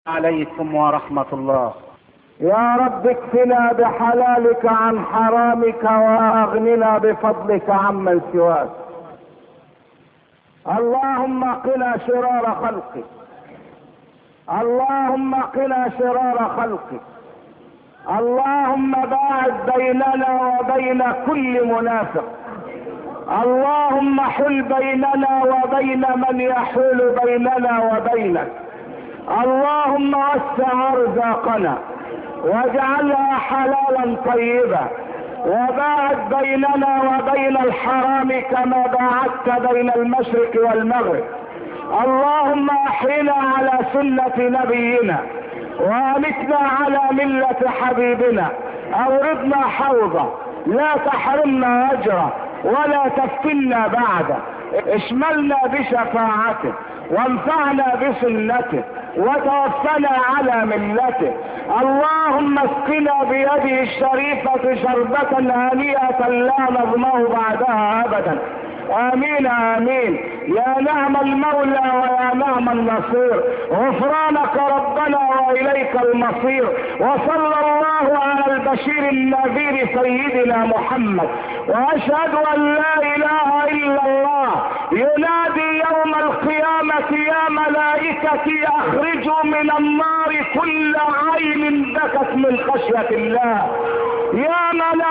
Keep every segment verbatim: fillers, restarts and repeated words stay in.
عليكم ورحمة الله. يا رب اكفنا بحلالك عن حرامك واغننا بفضلك عمن سواك. اللهم قنا شرار خلقك، اللهم قنا شرار خلقك، اللهم باعد بيننا وبين كل منافق، اللهم حل بيننا وبين من يحول بيننا وبينك، اللهم وسع ارزاقنا واجعلها حلالا طيبا، وباعد بيننا وبين الحرام كما باعدت بين المشرق والمغرب. اللهم احينا على سنة نبينا وامتنا على ملة حبيبنا، اوردنا حوضه لا تحرمنا اجره ولا تفتنا بعده، اشملنا بشفاعته وانفعنا بسنته وتوفنا على ملته. اللهم اسقنا بيده الشريفة شربة هنيئة لا نظمأ بعدها ابدا. امين امين. يا نعم المولى ويا نعم النصير، غفرانك ربنا واليك المصير. وصلى الله على البشير النذير سيدنا محمد. واشهد ان لا اله الا الله ينادي يوم القيامة يا ملائكتي اخرجوا من النار كل عين بكت من خشية الله. يا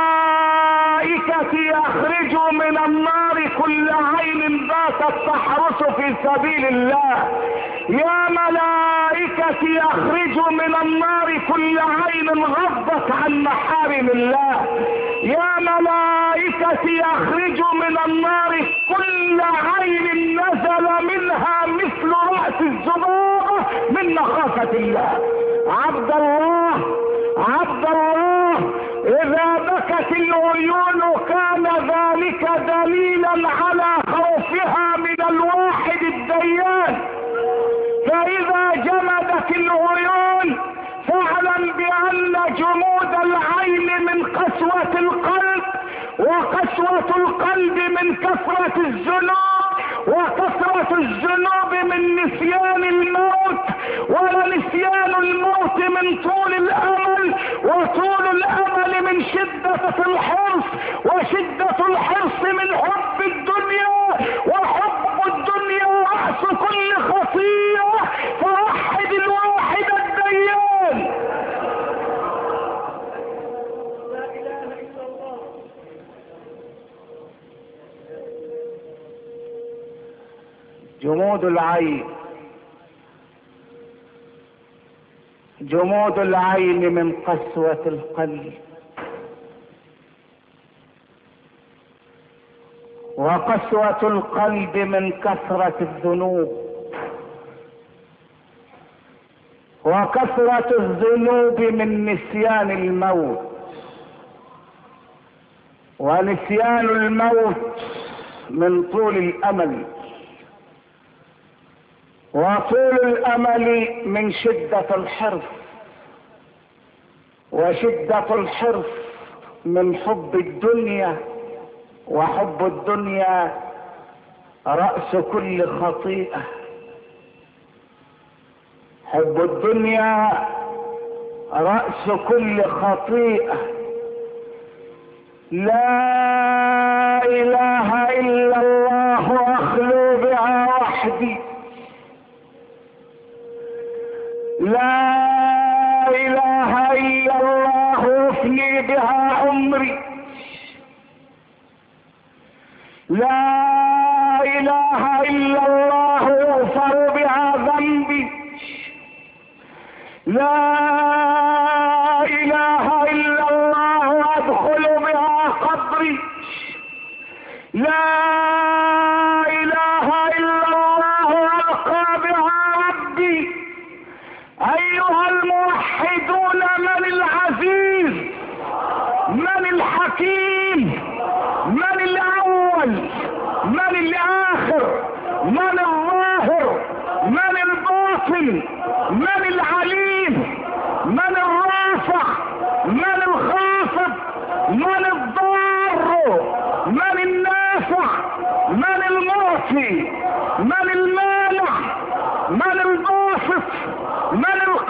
ملائكتي اخرجوا من النار كل عين باتت تحرس في سبيل الله. يا ملائكتي اخرجوا من النار كل عين غضت عن محارم الله. يا ملائكتي اخرجوا من النار كل عين نزل منها مثل رأس الزبابة من مخافة الله. عبد الله عبد الله، اذا بكت العيون كان ذلك دليلا على خوفها من الواحد الديان، فاذا جمدت العيون فاعلم بان جمود العين من قسوة القلب، وقسوة القلب من كثرة الذنوب، وكثرة الذنوب من نسيان الموت، ولنسيان الموت من طول الامل، وطول الامل من شدة الحرص، وشدة الحرص من حب الدنيا، وحب الدنيا رأس كل خطيئة. فوحد الواحد الديان. لا اله الا الله. جمود العين، جمود العين من قسوة القلب، وقسوة القلب من كثرة الذنوب، وكثرة الذنوب من نسيان الموت، ونسيان الموت من طول الامل، وطول الامل من شدة الحرص، وشدة الحرص من حب الدنيا، وحب الدنيا رأس كل خطيئة. حب الدنيا رأس كل خطيئة. لا اله الا الله اخلو بها وحدي، لا اله الا الله افني بها عمري، لا اله الا الله يغفر بها ذنبي، لا اله الا الله ادخل بها قبري، لا اله الا الله القى بها ربي. ايها الموحدون، من العزيز، من الحكيم، من الاول، من الاخر، من الظاهر، من الباطن، من العليم، من الرافع، من الخافض، من الضار، من النافع، من المعطي، من المانع، من الباسط، من القادر،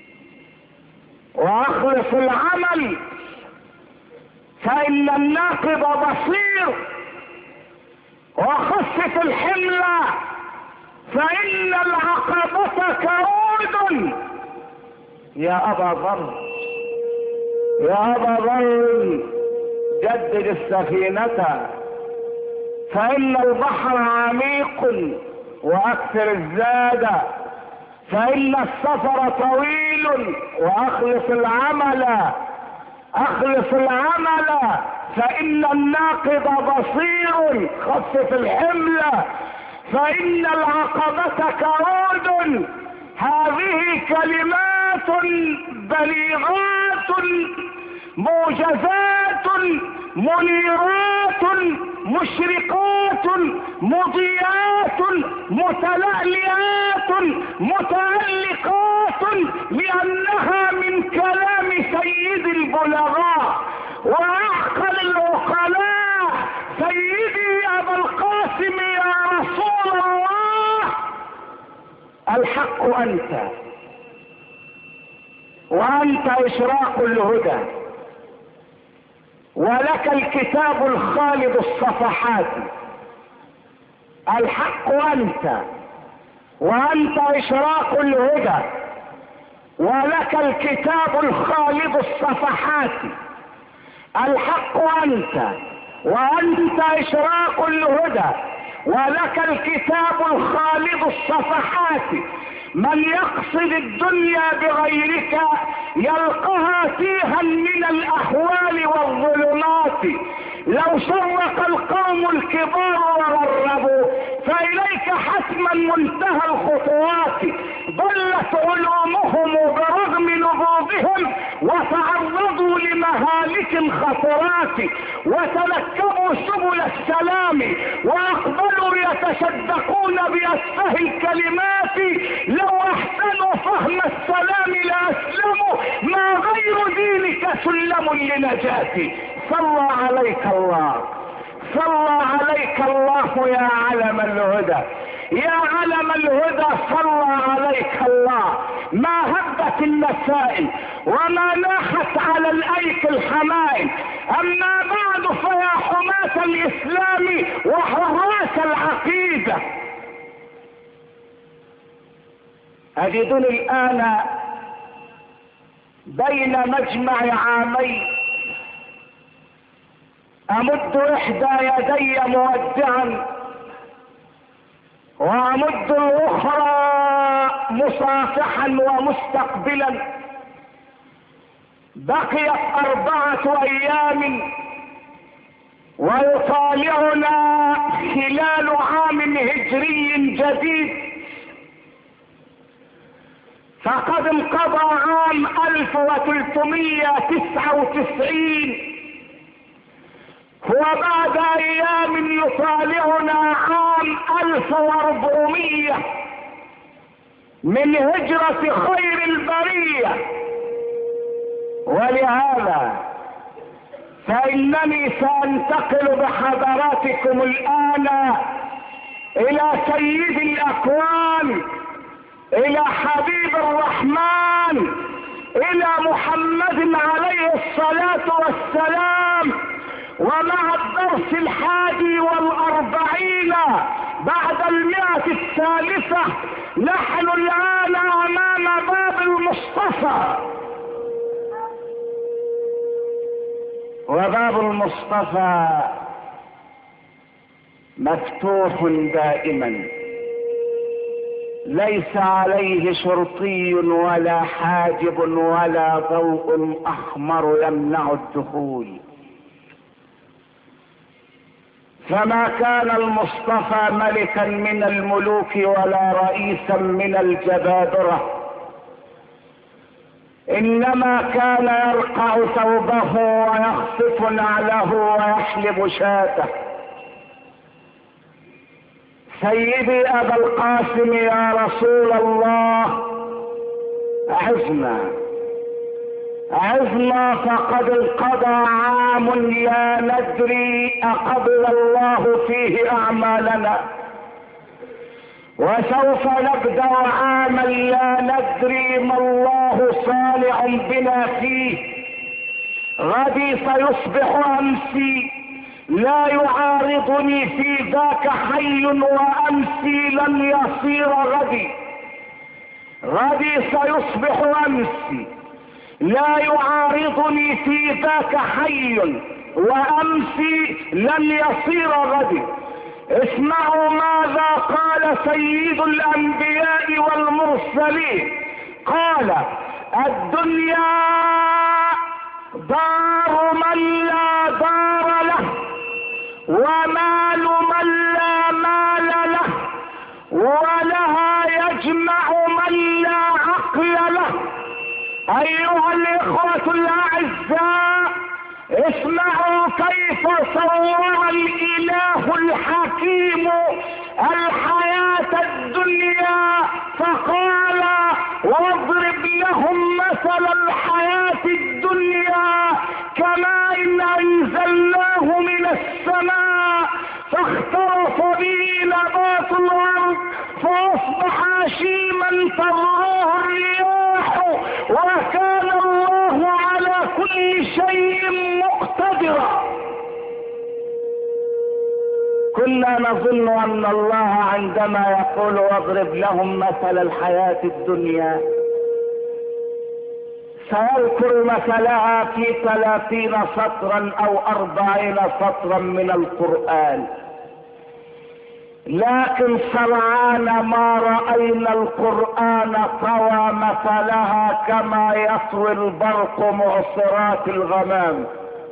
واخلص العمل، فان الناقض بصير، وخفف الحمل فان العقبة كعود. يا ابا ذر يا ابا ذر جدد السفينة، فان البحر عميق واكثر الزاد، فان السفر طويل واخلص العمل اخلص العمل، فان الناقض بصير، خفف الحمل، فان العقبة كعود. هذه كلمات بليغات موجزات منيرات مشرقات مضيات متلألئات متعلقات، لأنها من كلام سيد البلغاء وأعقل العقلاء سيدي أبا القاسم يا رسول الله. الحق أنت، وأنت إشراق الهدى، ولك الكتاب الخالد الصفحات. الحق أنت، وأنت إشراق الهدى، ولك الكتاب الخالد الصفحات. الحق أنت، وأنت إشراق الهدى، ولك الكتاب الخالد الصفحات. من يقصد الدنيا بغيرك يلقها تيها من الأهوال والظلمات. لو شرق القوم الكبار وغربوا فإليك حتما منتهى الخطوات. ضلت علومهم برغم نضوضهم وتعرضوا لمهالك خطرات، وتنكبوا سبل السلام وأقبلوا يتشدقون بأسفه الكلمات. لو أحسنوا فهم السلام لأسلموا، ما غير دينك سلم لنجاتي. صلى عليك الله، صلى عليك الله يا علم الهدى، يا علم الهدى، صلى عليك الله. ما هبت النسائم وما ناحت على الأيك الحمائم. أما بعد فيا حماة الإسلام وحراس العقيدة، أجدني الآن بين مجمع عامين، أمد إحدى يدي مودعا وأمد الأخرى مصافحا ومستقبلا. بقيت أربعة أيام ويطالعنا خلال عام هجري جديد، فقد انقضى عام ألف وثلاثمائة وتسعة وتسعين، وبعد أيام يطالعنا عام ألف وأربعمائة من هجرة خير البرية. ولهذا فإنني سأنتقل بحضراتكم الآن إلى سيد الأكوان، إلى حبيب الرحمن، إلى محمد عليه الصلاة والسلام. ومع الدرس الحادي والأربعين بعد المئة الثالثة نحن الآن أمام باب المصطفى، وباب المصطفى مفتوح دائما، ليس عليه شرطي ولا حاجب ولا ضوء أحمر يمنع الدخول. فما كان المصطفى ملكا من الملوك ولا رئيسا من الجبابرة، انما كان يرقع ثوبه ويخصف نعله ويحلب شاته. سيدي ابا القاسم يا رسول الله، عزنا عزنا، فقد انقضى عام لا ندري اقبل الله فيه اعمالنا، وسوف نبدأ عاما لا ندري ما الله الله صانع بنا فيه. غدي سيصبح أمسي، لا يعارضني في ذاك حي، وأمسي لن يصير غدي. غدي سيصبح أمسي، لا يعارضني في ذاك حي، وأمسي لن يصير غدي. اسمعوا ماذا قال سيد الأنبياء والمرسلين. قال: الدنيا دار من لا دار له، ومال من لا مال له، ولها يجمع من لا عقل له. أيها الإخوة الأعزاء، اسمعوا كيف صور الإله الحكيم الحياة الدنيا، فقال: واضرب لهم مثل الحياة الدنيا كماء أنزلناه من السماء فاختلط به نبات الأرض فأصبح هشيما تذروه الرياح، وكان الله على كل شيء مقتدرا. كنا نظن أن الله عندما يقول واضرب لهم مثل الحياة الدنيا سيذكر مثلها في ثلاثين سطرا أو أربعين سطرا من القرآن، لكن سرعان ما رأينا القرآن طوى مثلها كما يطوي البرق معصرات الغمام.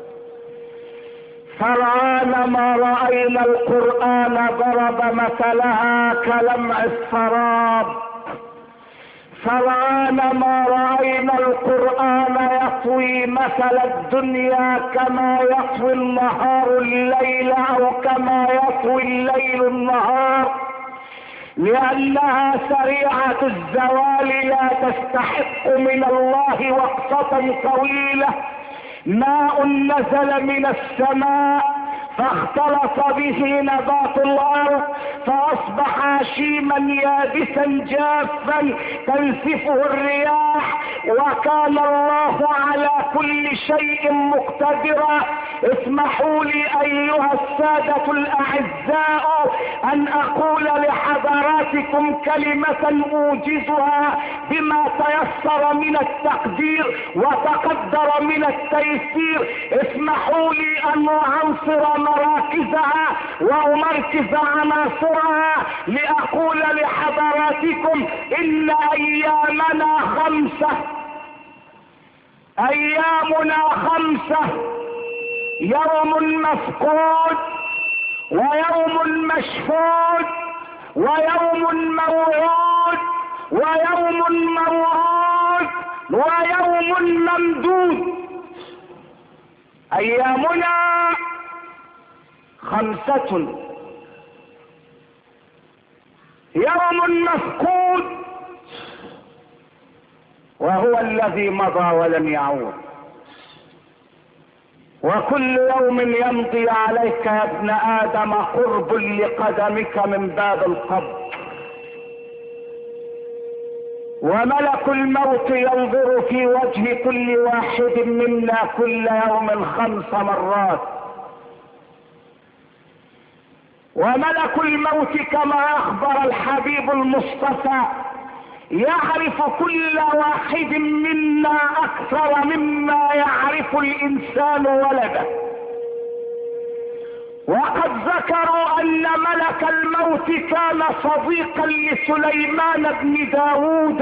سرعان ما رأينا القرآن ضرب مثلها كلمع السراب. سرعان ما رأينا القرآن يطوي مثل الدنيا كما يطوي النهار الليل، أو كما يطوي الليل النهار، لأنها سريعة الزوال لا تستحق من الله وقفة طويلة. ماء نزل من السماء فاختلط به نبات الارض فاصبح هشيما يابسا جافا تنسفه الرياح، وكان الله على كل شيء مقتدرا. اسمحوا لي ايها السادة الاعزاء ان اقول لحضراتكم كلمة اوجزها بما تيسر من التقدير وتقدر من التيسير. اسمحوا لي ان اعنصر مراكزها وامركز عناصرها لاقول لحضراتكم ان ايامنا خمسة. ايامنا خمسة: يوم مفقود، ويوم مشهود، ويوم موعود، ويوم موعود، ويوم ممدود. ايامنا خمسة: يوم مفقود وهو الذي مضى ولم يعود، وكل يوم يمضي عليك يا ابن آدم قرب لقدمك من باب القبر، وملك الموت ينظر في وجه كل واحد منا كل يوم خمس مرات. وملك الموت كما اخبر الحبيب المصطفى يعرف كل واحد منا اكثر مما يعرف الانسان ولده. وقد ذكروا ان ملك الموت كان صديقا لسليمان بن داود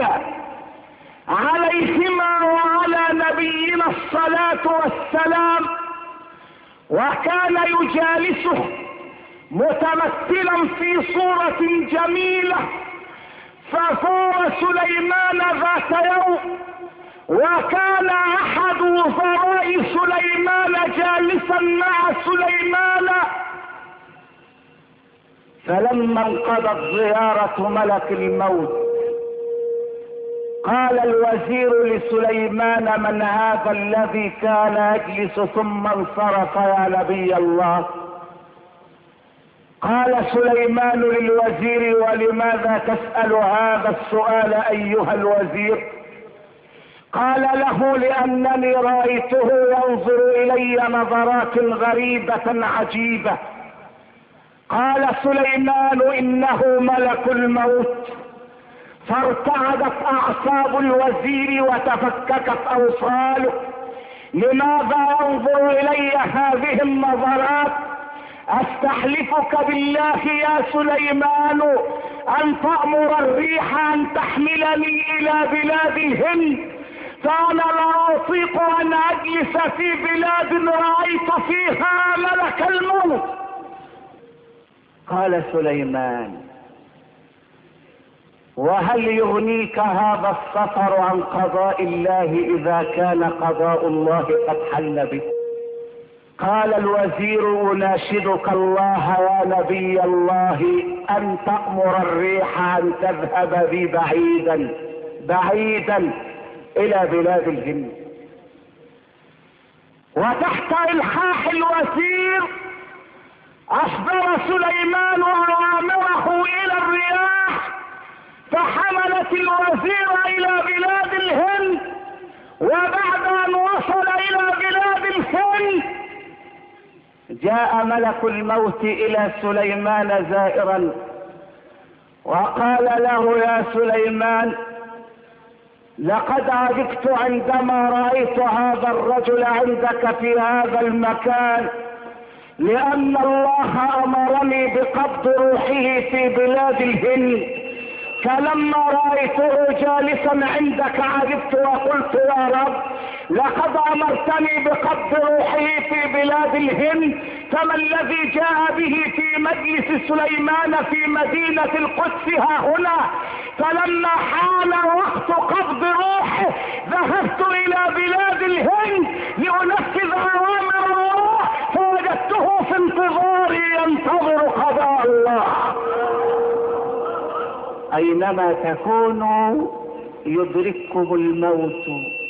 عليهما وعلى نبينا الصلاة والسلام، وكان يجالسه متمثلا في صورة جميلة. فصار سليمان ذات يوم وكان احد وزراء سليمان جالسا مع سليمان، فلما انقضت زيارة ملك الموت قال الوزير لسليمان: من هذا الذي كان يجلس ثم انصرف يا نبي الله؟ قال سليمان للوزير: ولماذا تسأل هذا السؤال ايها الوزير؟ قال له: لأنني رأيته ينظر إلي نظرات غريبة عجيبة. قال سليمان: إنه ملك الموت. فارتعدت أعصاب الوزير وتفككت أوصاله. لماذا ينظر إلي هذه النظرات؟ استحلفك بالله يا سليمان ان تأمر الريح ان تحملني الى بلاد الهند، فانا لا اطيق ان اجلس في بلاد رأيت فيها ملك الموت. قال سليمان: وهل يغنيك هذا السفر عن قضاء الله اذا كان قضاء الله قد حل بك؟ قال الوزير: اناشدك الله يا نبي الله ان تأمر الريح ان تذهب بي بعيدا بعيدا الى بلاد الهند. وتحت الحاح الوزير اصدر سليمان اوامره الى الرياح، فحملت الوزير الى بلاد الهند. وبعد ان وصل الى بلاد الهند جاء ملك الموت الى سليمان زائرا وقال له: يا سليمان، لقد عجبت عندما رأيت هذا الرجل عندك في هذا المكان، لأن الله أمرني بقبض روحه في بلاد الهند، فلما رأيته جالسا عندك عجبت وقلت: يا رب، لقد أمرتني بقبض روحه في بلاد الهند، فما الذي جاء به في مجلس سليمان في مدينة القدس ها هنا؟ فلما حان وقت قبض روحه ذهبت إلى بلاد الهند لأنفذ أوامر الله، فوجدته في انتظاري ينتظر قضاء الله. اينما تكونوا يدرككم الموت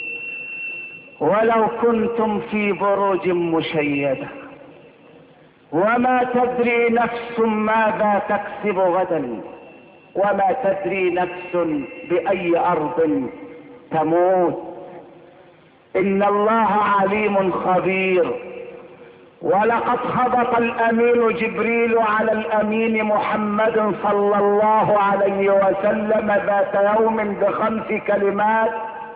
ولو كنتم في بروج مشيدة، وما تدري نفس ماذا تكسب غدا، وما تدري نفس بأي أرض تموت. إن الله عليم خبير. ولقد خبط الامين جبريل على الامين محمد صلى الله عليه وسلم ذات يوم بخمس كلمات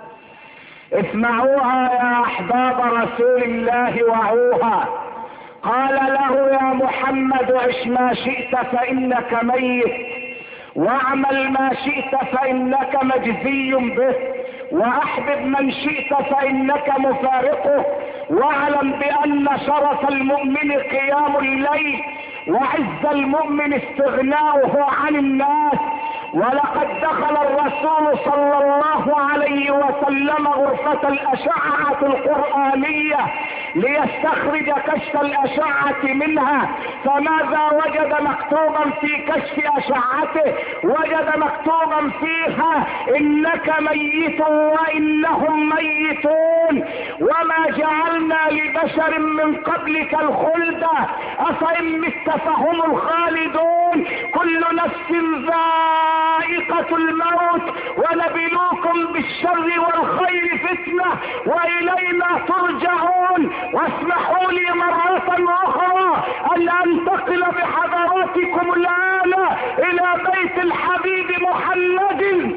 اسمعوها يا احباب رسول الله وعوها. قال له: يا محمد، عش ما شئت فانك ميت، واعمل ما شئت فانك مجزي به، واحبب من شئت فانك مفارقه، واعلم بان شرف المؤمن قيام الليل، وعز المؤمن استغناؤه عن الناس. ولقد دخل الرسول صلى الله عليه وسلم غرفة الأشعة القرآنية ليستخرج كشف الأشعة منها، فماذا وجد مكتوبا في كشف أشعته؟ وجد مكتوبا فيها: إنك ميت وإنهم ميتون، وما جعلنا لبشر من قبلك الخلد أفإن مت فهم الخالدون، كل نفس ذائقة الموت، ونبلوكم بالشر والخير فتنة وإلينا ترجعون. واسمحوا لي مرة أخرى أن أنتقل بحضراتكم الآن إلى بيت الحبيب محمد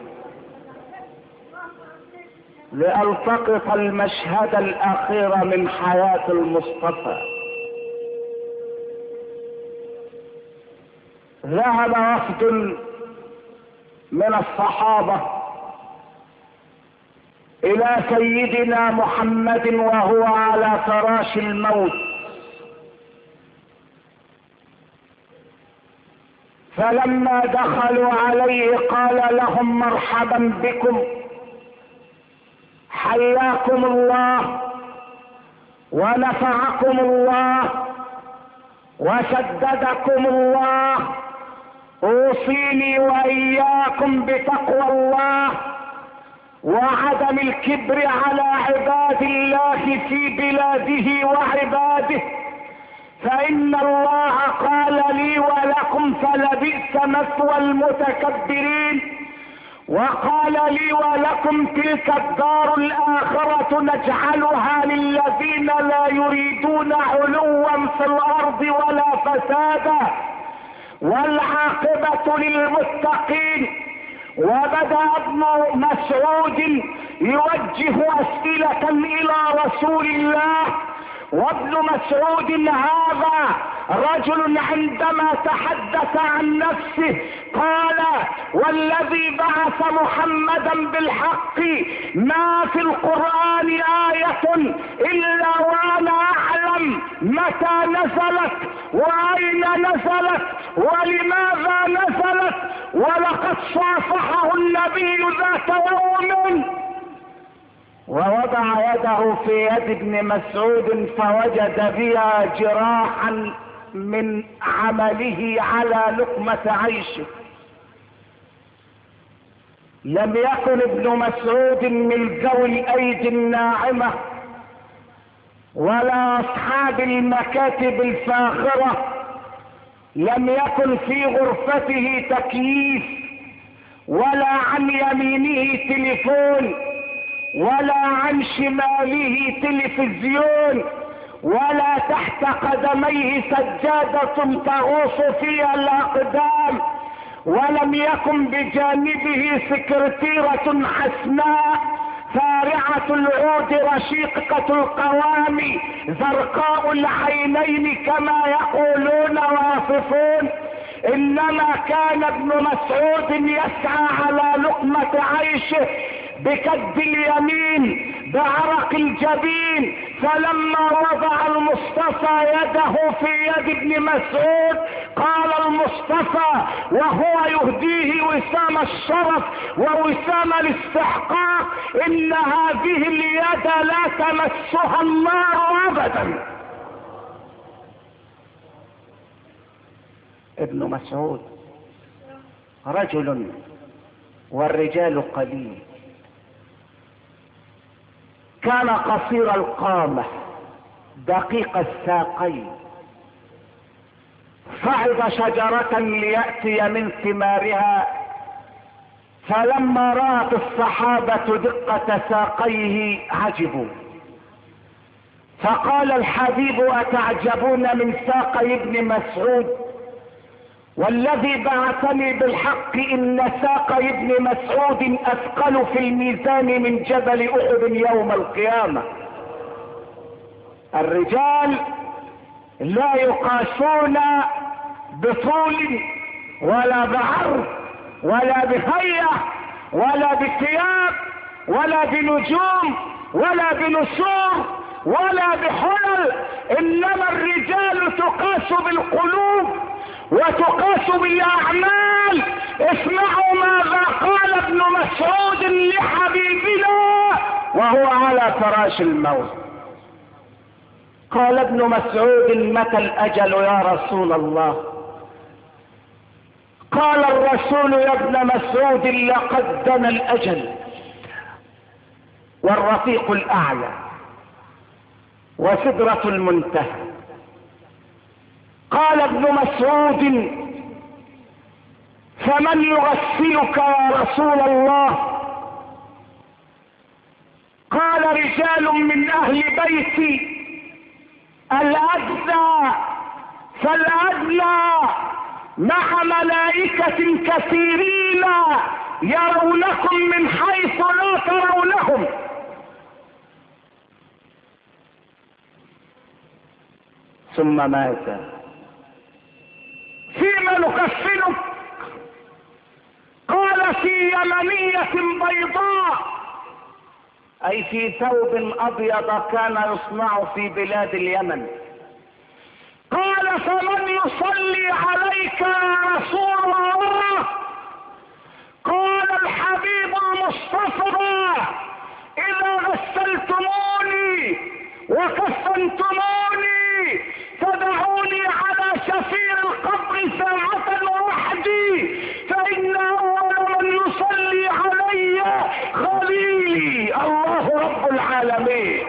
لألتقط المشهد الأخير من حياة المصطفى. ذهب وفد من الصحابة إلى سيدنا محمد وهو على فراش الموت، فلما دخلوا عليه قال لهم: مرحبا بكم، حياكم الله ونفعكم الله وسددكم الله، اوصيني واياكم بتقوى الله وعدم الكبر على عباد الله في بلاده وعباده، فإن الله قال لي ولكم: فلبئس مثوى المتكبرين. وقال لي ولكم تلك الدار الآخرة نجعلها للذين لا يريدون علوا في الأرض ولا فسادا والعاقبة للمتقين. وبدأ ابن مسعود يوجه أسئلة إلى رسول الله، وابن مسعود هذا رجل عندما تحدث عن نفسه قال: والذي بعث محمدا بالحق ما في القرآن آية إلا وأنا أعلم متى نزلت وأين نزلت ولماذا نزلت، ولقد صافحه النبي ذات يوم ووضع يده في يد ابن مسعود فوجد بها جراحا من عمله على لقمة عيشه. لم يكن ابن مسعود من ذوي الايدي الناعمة ولا اصحاب المكاتب الفاخرة، لم يكن في غرفته تكييف ولا عن يمينه تليفون ولا عن شماله تلفزيون ولا تحت قدميه سجادة تغوص فيها الاقدام، ولم يكن بجانبه سكرتيرة حسناء فارعة العود رشيقة القوام زرقاء العينين كما يقولون واصفون، انما كان ابن مسعود يسعى على لقمة عيشه بكد اليمين بعرق الجبين. فلما وضع المصطفى يده في يد ابن مسعود قال المصطفى وهو يهديه وسام الشرف ووسام الاستحقاق: ان هذه اليد لا تمسها النار ابدا. ابن مسعود رجل والرجال قليل، كان قصير القامة دقيق الساقين، صعد شجرة ليأتي من ثمارها، فلما رأت الصحابة دقة ساقيه عجبوا، فقال الحبيب: أتعجبون من ساقي ابن مسعود؟ والذي بعثني بالحق إن ساقي ابن مسعود أثقل في الميزان من جبل أحد يوم القيامة. الرجال لا يقاسون بطول ولا بعرض ولا بهيئة ولا بثياب ولا بنجوم ولا بنسور ولا بحلل، إنما الرجال تقاس بالقلوب وتقاس بالاعمال. اسمعوا ماذا قال ابن مسعود لحبيبنا وهو على فراش الموت. قال ابن مسعود: متى الاجل يا رسول الله؟ قال الرسول: يا ابن مسعود لقد دنا الاجل والرفيق الاعلى وسدرة المنتهى. قال ابن مسعود: فمن يغسلك يا رسول الله؟ قال: رجال من اهل بيتي، الادنى فالادنى مع ملائكة كثيرين يرونكم من حيث لا ترونهم. ثم مات. فيما نكفنك؟ قال: في يمنية بيضاء، اي في ثوب ابيض كان يصنع في بلاد اليمن. قال: فمن يصلي عليك يا رسول الله؟ قال الحبيب المصطفى: اذا غسلتموني وكفنتموني فدعوني على شفير القبر ساعة وحدي، فإن أول من يصلي علي خليلي الله رب العالمين.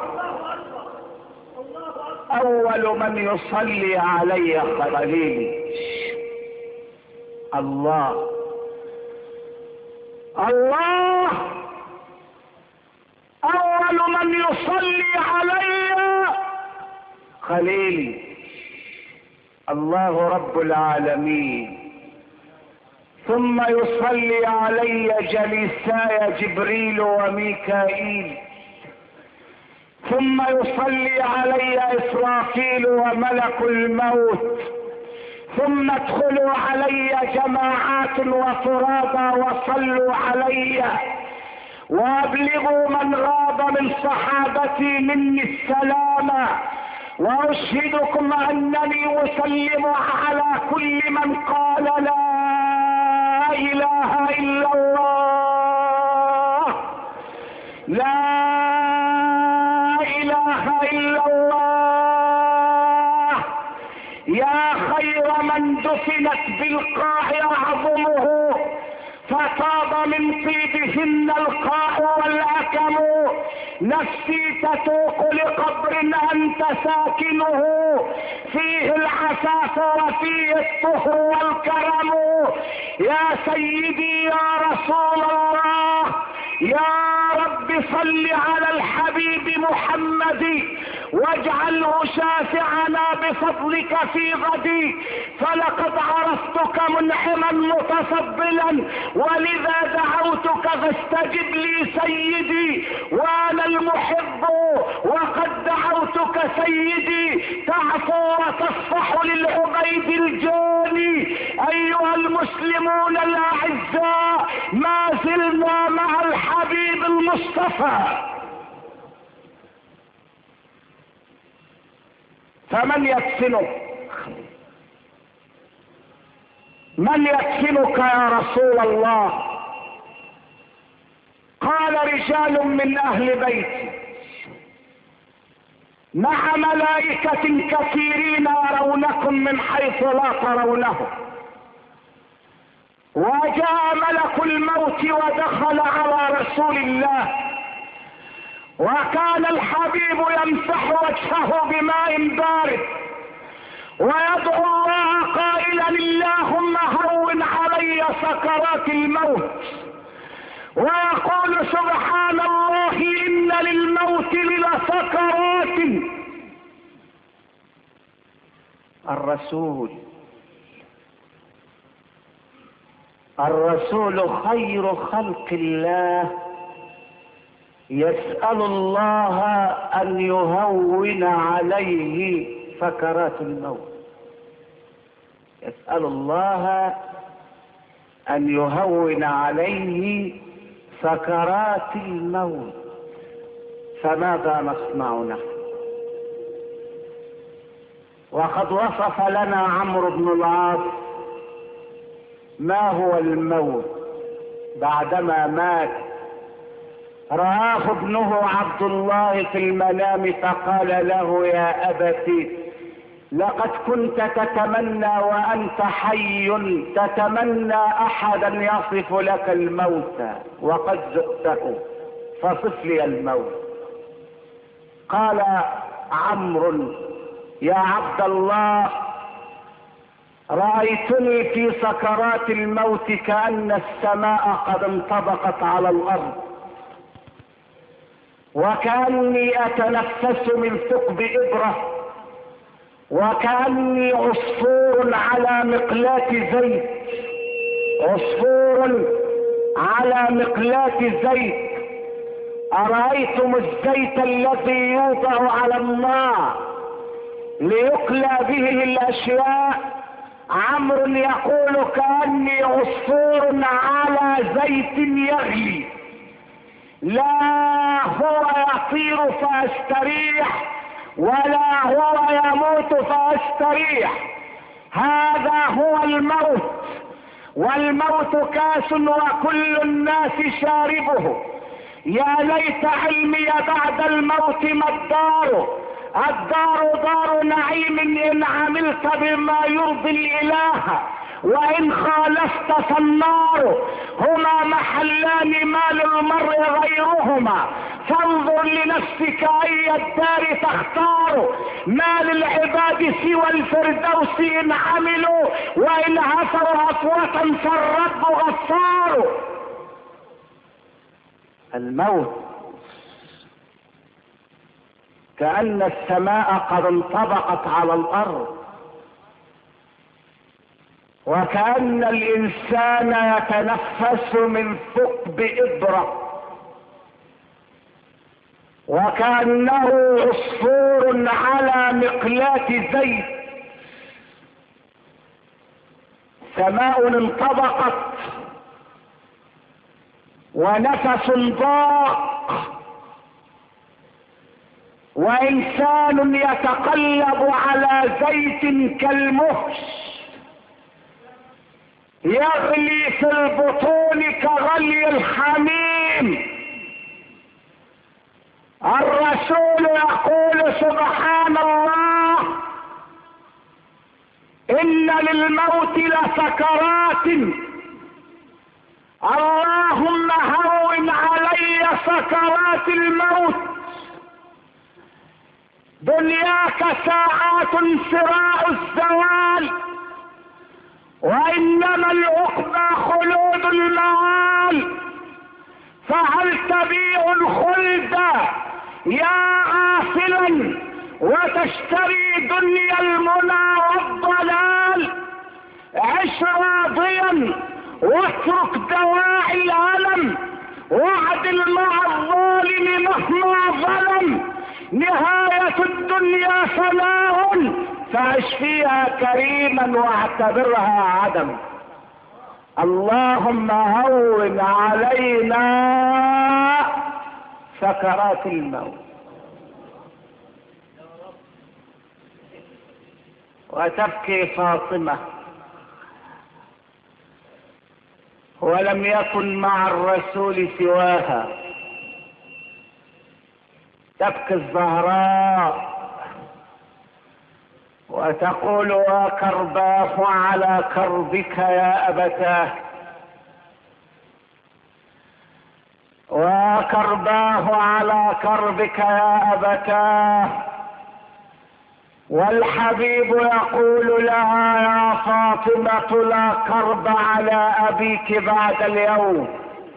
أول من يصلي علي خليلي الله. الله اول من يصلي علي خليلي الله رب العالمين، ثم يصلي علي جليساي جبريل وميكائيل، ثم يصلي علي إسرافيل وملك الموت، ثم ادخلوا علي جماعات وفرادا وصلوا علي، وابلغوا من غاب من صحابتي مني السلام، واشهدكم انني اسلم على كل من قال لا اله الا الله، لا اله الا الله. يا خير من دفنت بالقاع اعظمه، فطاب من طيبهن القاع والأكم، نفسي تتوق لقبر أنت ساكنه، فيه العفاف وفيه الطهر والكرم. يا سيدي يا رسول الله، يا رب صل على الحبيب محمد، واجعله شافعنا بفضلك في غدي، فلقد عرفتك منعما متفضلا، ولذا دعوتك فاستجب لي سيدي، وانا المحب وقد دعوتك سيدي، تعفو وتصفح للعبيد الجاني. ايها المسلمون الاعزاء، ما زلنا مع الحبيب المصطفى، فمن يدفنك؟ من يدفنك يا رسول الله؟ قال رجال من اهل بيتي مع ملائكة كثيرين يرونكم من حيث لا ترونه. وجاء ملك الموت ودخل على رسول الله، وكان الحبيب يمسح وجهه بماء بارد ويدعو الله قائلا اللهم هون علي سكرات الموت، ويقول سبحان الله ان للموت لسكرات. الرسول الرسول خير خلق الله يسأل الله أن يهون عليه سكرات الموت، يسأل الله أن يهون عليه سكرات الموت. فماذا نصنع نحن؟ وقد وصف لنا عمرو بن العاص ما هو الموت بعدما مات. رآه ابنه عبد الله في المنام فقال له يا أبت لقد كنت تتمنى وأنت حي، تتمنى أحدا يصف لك الموت وقد ذقته، فصف لي الموت. قال عمرو يا عبد الله رأيتني في سكرات الموت كأن السماء قد انطبقت على الأرض، وكأني أتنفس من ثقب إبرة، وكأني عصفور على مقلاة زيت، عصفور على مقلاة زيت. أرأيتم الزيت الذي يوضع على النار ليقلى به الأشياء؟ عمرو يقول كأني عصفور على زيت يغلي، لا هو يطير فاستريح ولا هو يموت فاستريح. هذا هو الموت، والموت كاس وكل الناس شاربه. يا ليت علمي بعد الموت ما الدار، الدار دار نعيم إن عملت بما يرضي الإله، وإن خالفت فالنار. هما محلان ما للمرء غيرهما، فانظر لنفسك أي الدار تختار. ما للعباد سوى الفردوس إن عملوا، وإن عثروا عفوة فالرب غفار. الموت، كأن السماء قد انطبقت على الأرض، وكأن الإنسان يتنفس من ثقب إبرة، وكأنه عصفور على مقلاة زيت. سماء انطبقت ونفس ضاق، وإنسان يتقلب على زيت كالمهش يغلي في البطون كغلي الحميم. الرسول يقول سبحان الله، إن للموت لسكرات، اللهم هون علي سكرات الموت، دنياك ساعات سراع الزوال، وإنما العقبى خلود المآل، فهل تبيع الخلد يا غافلا وتشتري دنيا المنى والضلال؟ عش راضيا واترك دواعي الألم، واعدل مع الظالم مهما ظلم، نهاية الدنيا فناء، فعش فيها كريما واعتبرها عدم. اللهم هون علينا سكرات الموت. وتبكي فاطمة، ولم يكن مع الرسول سواها، تبكي الزهراء وتقول وكرباه على كربك يا أبتاه، وكرباه على كربك يا أبتاه، والحبيب يقول لها يا فاطمة لا كرب على أبيك بعد اليوم،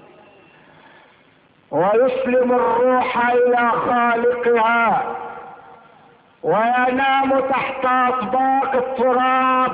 ويسلم الروح إلى خالقها وينام تحت أطباق التراب،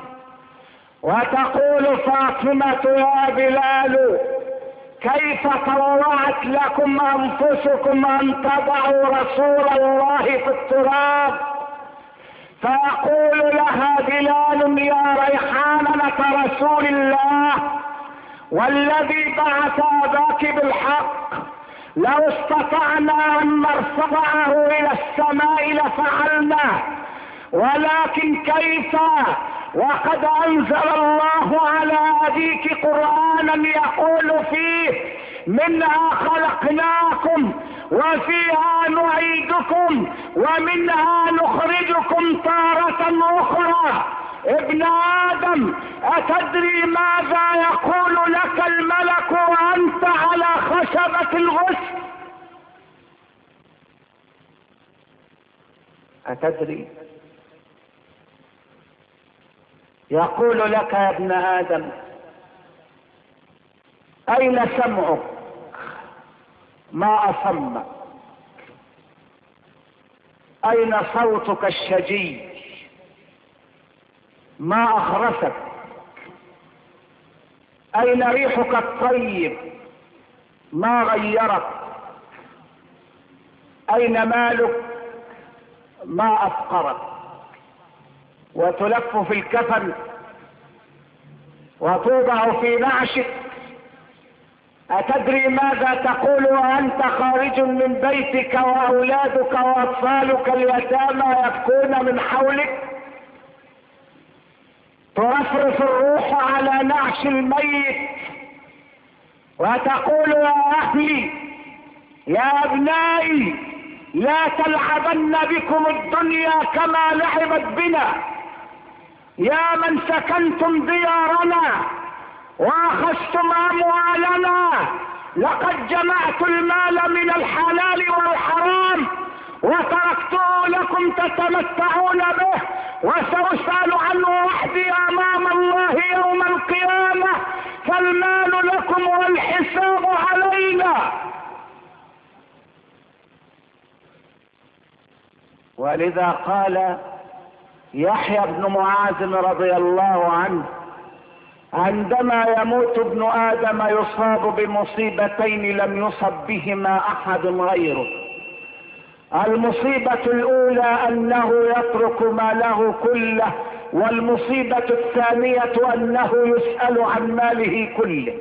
وتقول فاطمة يا بلال كيف طوعت لكم أنفسكم أن تضعوا رسول الله في التراب؟ فيقول لها بلال يا ريحانة رسول الله والذي بعث أباك بالحق، لو استطعنا أن نرفعه إلى السماء لفعلنا، ولكن كيف وقد أنزل الله على أبيك قرآنا يقول فيه منها خلقناكم وفيها نعيدكم ومنها نخرجكم تارة أخرى. ابن آدم أتدري ماذا يقول لك الملك وأنت على خشبة الغسل؟ أتدري؟ يقول لك يا ابن آدم أين سمعك ما أصمك؟ أين صوتك الشجي ما أخرسك؟ أين ريحك الطيب ما غيرك؟ أين مالك ما أفقرك؟ وتلف في الكفن وتوضع في نعشك. أتدري ماذا تقول وأنت خارج من بيتك وأولادك وأطفالك اليتامى يبكون من حولك؟ ترفرف الروح على نعش الميت وتقول يا أهلي يا أبنائي لا تلعبن بكم الدنيا كما لعبت بنا، يا من سكنتم ديارنا واخذتم اموالنا، لقد جمعت المال من الحلال والحرام وتركته لكم تتمتعون به، وسأسأل عنه وحدي امام الله يوم القيامة، فالمال لكم والحساب علينا. ولذا قال يحيى بن معاذ رضي الله عنه: عندما يموت ابن آدم يصاب بمصيبتين لم يصب بهما أحد غيره. المصيبة الأولى أنه يترك ماله كله، والمصيبة الثانية أنه يسأل عن ماله كله.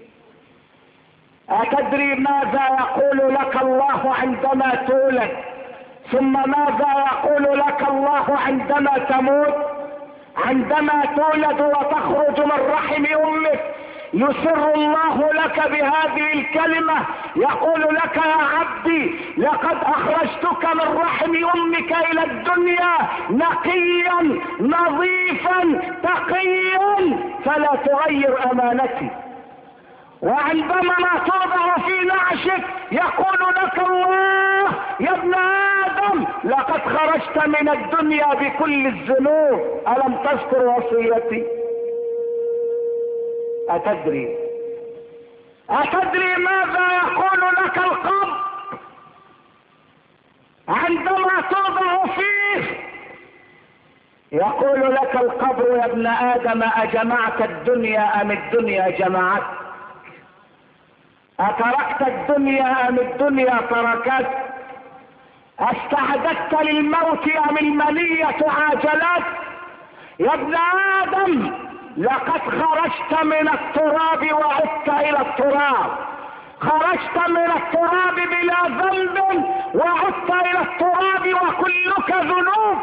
أتدري ماذا يقول لك الله عندما تولد؟ ثم ماذا يقول لك الله عندما تموت؟ عندما تولد وتخرج من رحم أمك يسر الله لك بهذه الكلمة، يقول لك: يا عبدي لقد أخرجتك من رحم أمك إلى الدنيا نقيا نظيفا تقيا فلا تغير أمانتي. وعندما توضع في نعشك يقول لك الله: يا ابن آدم لقد خرجت من الدنيا بكل الذنوب، ألم تذكر وصيتي؟ أتدري أتدري ماذا يقول لك القبر عندما توضع فيه؟ يقول لك القبر: يا ابن آدم أجمعت الدنيا أم الدنيا جمعت؟ أتركت الدنيا أم الدنيا تركت؟ استعددت للموت أم المنية عاجلت؟ يا ابن آدم لقد خرجت من التراب وعدت إلى التراب، خرجت من التراب بلا ذنب وعدت إلى التراب وكلك ذنوب.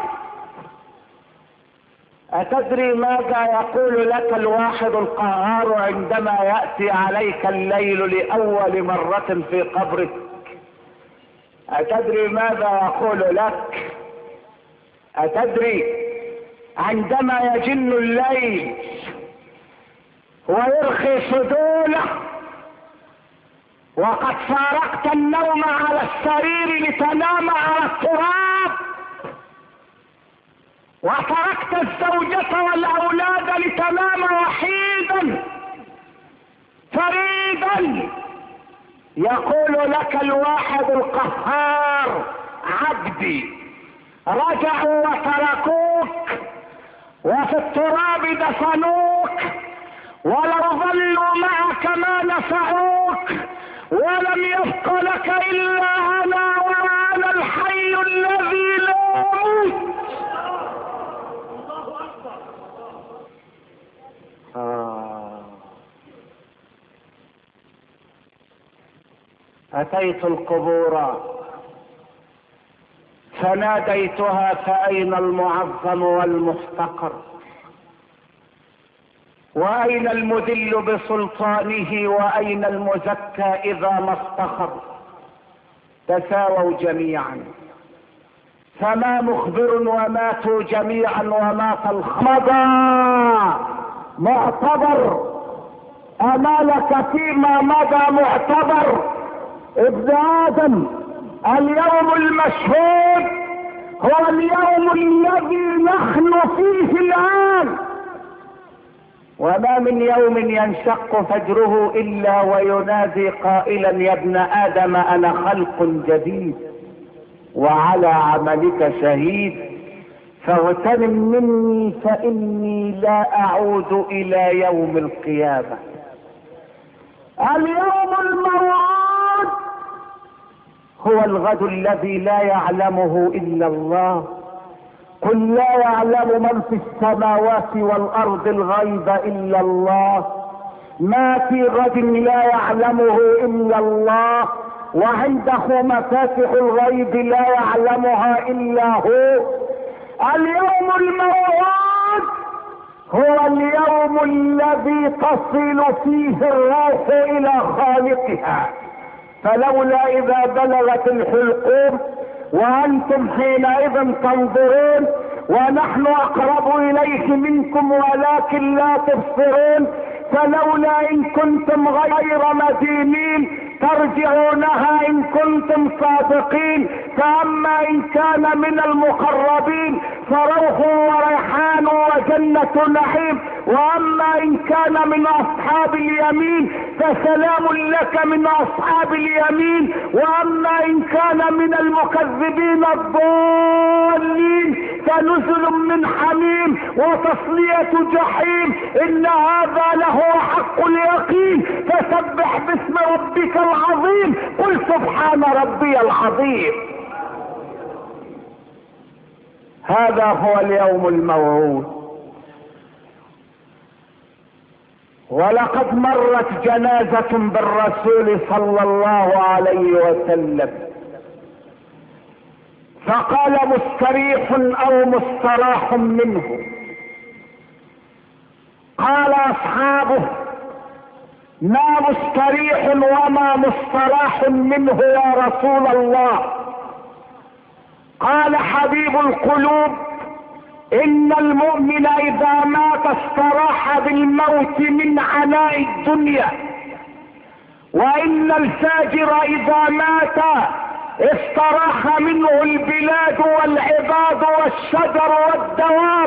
أتدري ماذا يقول لك الواحد القهار عندما يأتي عليك الليل لأول مرة في قبرك؟ أتدري ماذا يقول لك؟ أتدري عندما يجن الليل ويرخي صدوله وقد فارقت النوم على السرير لتنام على التراب وتركت الزوجة والأولاد لتنام وحيدا فريدا، يقول لك الواحد القهار: عبدي رجعوا وتركوك وفي التراب دفنوك، ولو ظلوا معك ما نفعوك، ولم يبق لك إلا أنا وأنا الحي الذي لا يموت. آه. أتيت القبور فناديتها: فأين المعظم والمحتقر؟ وأين المذل بسلطانه؟ وأين المزكى إذا ما افتخر؟ تساووا جميعا، فما مخبر وماتوا جميعا ومات الخمضى معتبر. أمالك فيما مضى معتبر. ابن آدم اليوم المشهود هو اليوم الذي نحن فيه الآن، وما من يوم ينشق فجره إلا وينادي قائلا: يا ابن آدم أنا خلق جديد وعلى عملك شهيد، فاغتنم مني فإني لا أعود إلى يوم القيامة. اليوم الموعود هو الغد الذي لا يعلمه إلا الله. قل لا يعلم من في السماوات والأرض الغيب إلا الله، ما في غد لا يعلمه إلا الله، وعنده مفاتح الغيب لا يعلمها إلا هو. اليوم الموعود هو اليوم الذي تصل فيه الروح إلى خالقها، فلولا إذا بلغت الحلقوم وأنتم حينئذ تنظرون ونحن أقرب إليه منكم ولكن لا تبصرون، فلولا إن كنتم غير مدينين ترجعونها إن كنتم صادقين. فأما إن كان من المقربين فروح وريحان وجنة نعيم. واما ان كان من اصحاب اليمين فسلام لك من اصحاب اليمين. واما ان كان من المكذبين الضالين فنزل من حميم وتصلية جحيم. ان هذا لهو حق اليقين. فسبح باسم ربك العظيم. قل سبحان ربي العظيم. هذا هو اليوم الموعود. ولقد مرت جنازة بالرسول صلى الله عليه وسلم فقال مستريح او مستراح منه. قال اصحابه ما مستريح وما مستراح منه يا رسول الله؟ قال حبيب القلوب ان المؤمن اذا مات استراح بالموت من عناء الدنيا، وان الفاجر اذا مات استراح منه البلاد والعباد والشجر والدواب.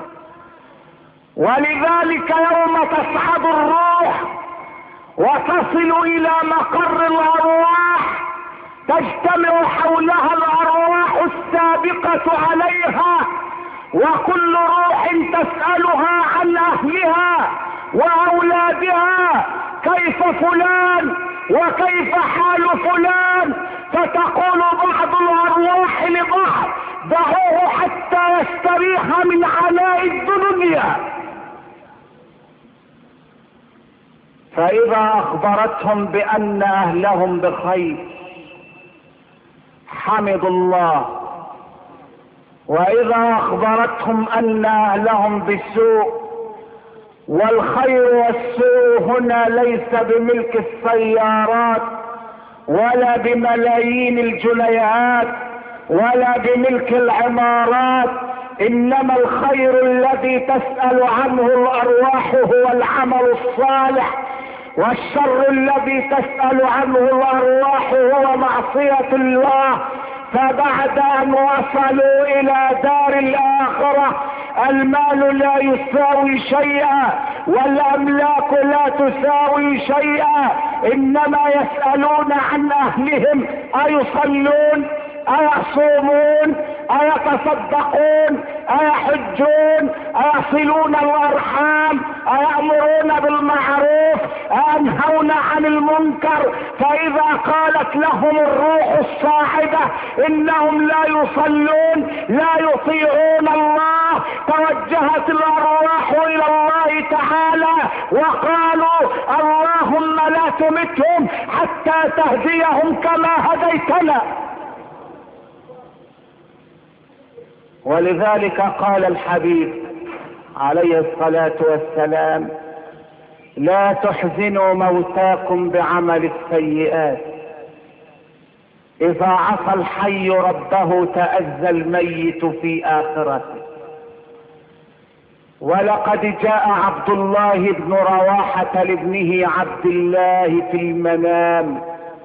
ولذلك يوم تصعد الروح وتصل الى مقر الارواح تجتمع حولها الارواح السابقة عليها، وكل روح تسألها عن اهلها واولادها كيف فلان وكيف حال فلان. فتقول بعض الارواح لبعض دعوه حتى يستريح من عناء الدنيا. فاذا اخبرتهم بان اهلهم بخير حمدوا الله، واذا اخبرتهم ان اهلهم بسوء. والخير والسوء هنا ليس بملك السيارات ولا بملايين الجنيهات ولا بملك العمارات، انما الخير الذي تسأل عنه الارواح هو العمل الصالح، والشر الذي تسأل عنه الارواح هو معصية الله. فبعد ان وصلوا الى دار الاخرة المال لا يساوي شيئا والاملاك لا تساوي شيئا، انما يسألون عن اهلهم ايصلون ايصومون ايتصدقون ايحجون ايصلون الارحام ايأمرون بالمعروف اينهون عن المنكر. فاذا قالت لهم الروح الصاعدة انهم لا يصلون لا يطيعون الله توجهت الارواح الى الله تعالى وقالوا اللهم لا تمتهم حتى تهديهم كما هديتنا. ولذلك قال الحبيب عليه الصلاة والسلام لا تحزنوا موتاكم بعمل السيئات، اذا عصى الحي ربه تأذى الميت في اخرته. ولقد جاء عبد الله بن رواحة لابنه عبد الله في المنام،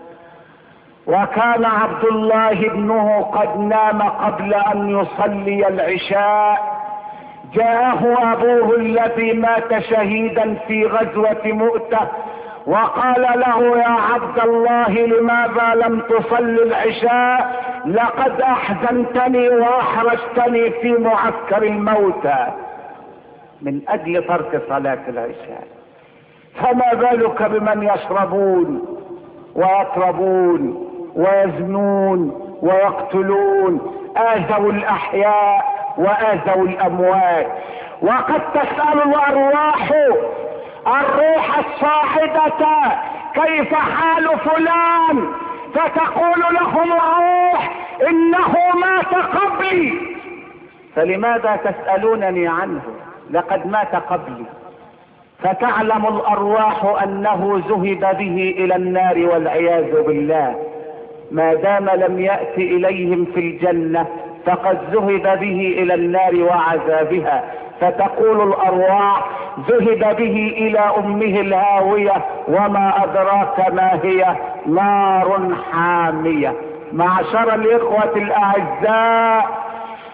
وكان عبد الله ابنه قد نام قبل ان يصلي العشاء. جاءه ابوه الذي مات شهيدا في غزوة مؤتة وقال له يا عبد الله لماذا لم تصل العشاء؟ لقد احزنتني واحرجتني في معسكر الموتى من اجل ترك صلاة العشاء. فما بالك بمن يشربون ويطربون ويزنون ويقتلون، آذوا الأحياء وآذوا الأموات. وقد تسأل الأرواح الروح الصاعدة كيف حال فلان، فتقول لهم الروح إنه مات قبلي. فلماذا تسألونني عنه؟ لقد مات قبلي. فتعلم الأرواح أنه ذهب به إلى النار والعياذ بالله، ما دام لم يأت إليهم في الجنة فقد ذهب به إلى النار وعذابها. فتقول الأرواح ذهب به إلى أمه الهاوية وما أدراك ما هي نار حامية. معشر الإخوة الأعزاء،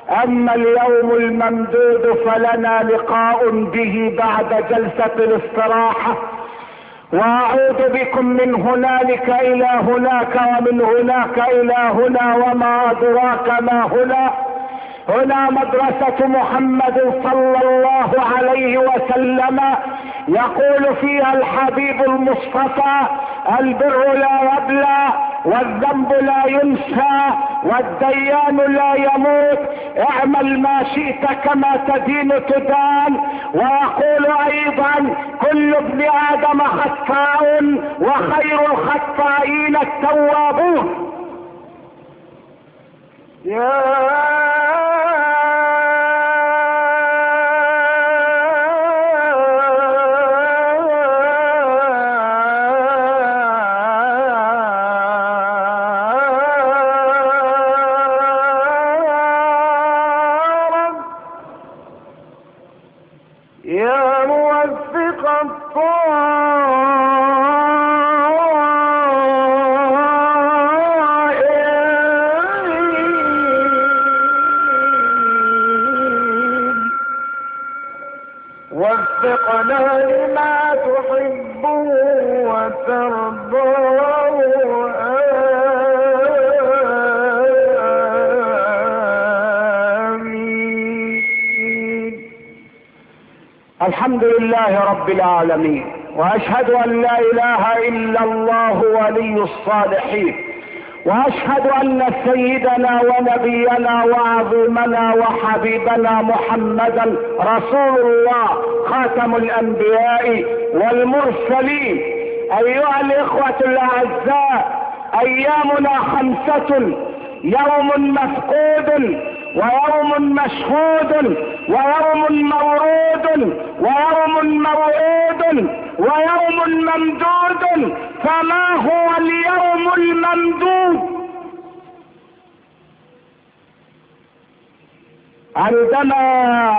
اما اليوم الممدود فلنا لقاء به بعد جلسة الاستراحة، واعود بكم من هنالك الى هناك ومن هناك الى هنا وما ادراك ما هنا. هنا مدرسة محمد صلى الله عليه وسلم، يقول فيها الحبيب المصطفى: البر لا يبلى، والذنب لا ينسى، والديان لا يموت، اعمل ما شئت كما تدين تدان. ويقول ايضا: كل ابن ادم خطاء وخير الخطائين التوابون. يا يا موفق الطائعين وفقنا لما تحب وترضى. الحمد لله رب العالمين، واشهد ان لا اله الا الله ولي الصالحين، واشهد ان سيدنا ونبينا وعظيمنا وحبيبنا محمدا رسول الله خاتم الانبياء والمرسلين. ايها الاخوة الاعزاء، ايامنا خمسة: يوم مفقود، ويوم مشهود، ويوم مورود، ويوم موعود، ويوم ممدود. فما هو اليوم الممدود؟ عندما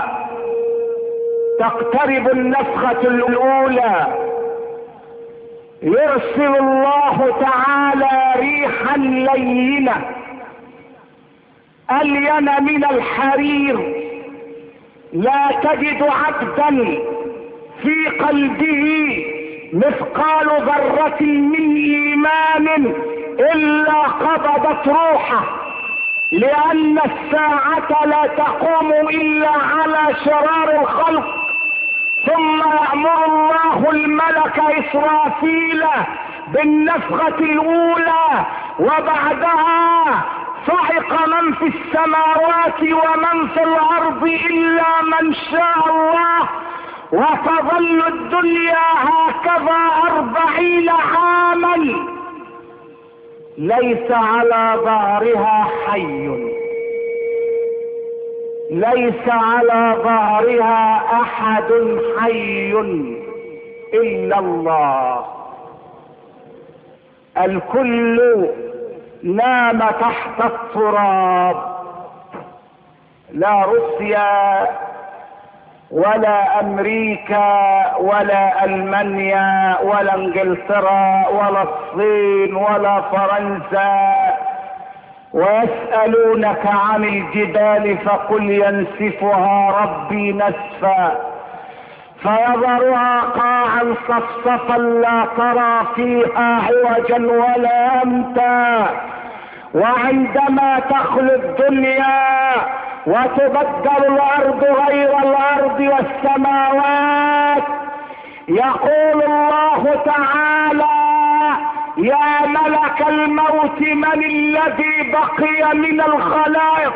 تقترب النفخة الأولى يرسل الله تعالى ريحا لينة ألين من الحرير، لا تجد عبدا في قلبه مثقال ذرة من إيمان إلا قبضت روحه، لأن الساعة لا تقوم إلا على شرار الخلق. ثم يأمر الله الملك إسرافيل بالنفخة الأولى، وبعدها صعق من في السماوات ومن في الأرض إلا من شاء الله، وتظل الدنيا هكذا أربعين عاما ليس على ظهرها حي، ليس على ظهرها أحد حي إلا الله. الكل نام تحت التراب، لا روسيا ولا امريكا ولا المانيا ولا انجلترا ولا الصين ولا فرنسا. ويسألونك عن الجبال فقل ينسفها ربي نسفا فيذرها قاعا صفصفا لا ترى فيها عوجا ولا امتا. وعندما تخلو الدنيا وتبدل الارض غير الارض والسماوات، يقول الله تعالى: يا ملك الموت من الذي بقي من الخلائق؟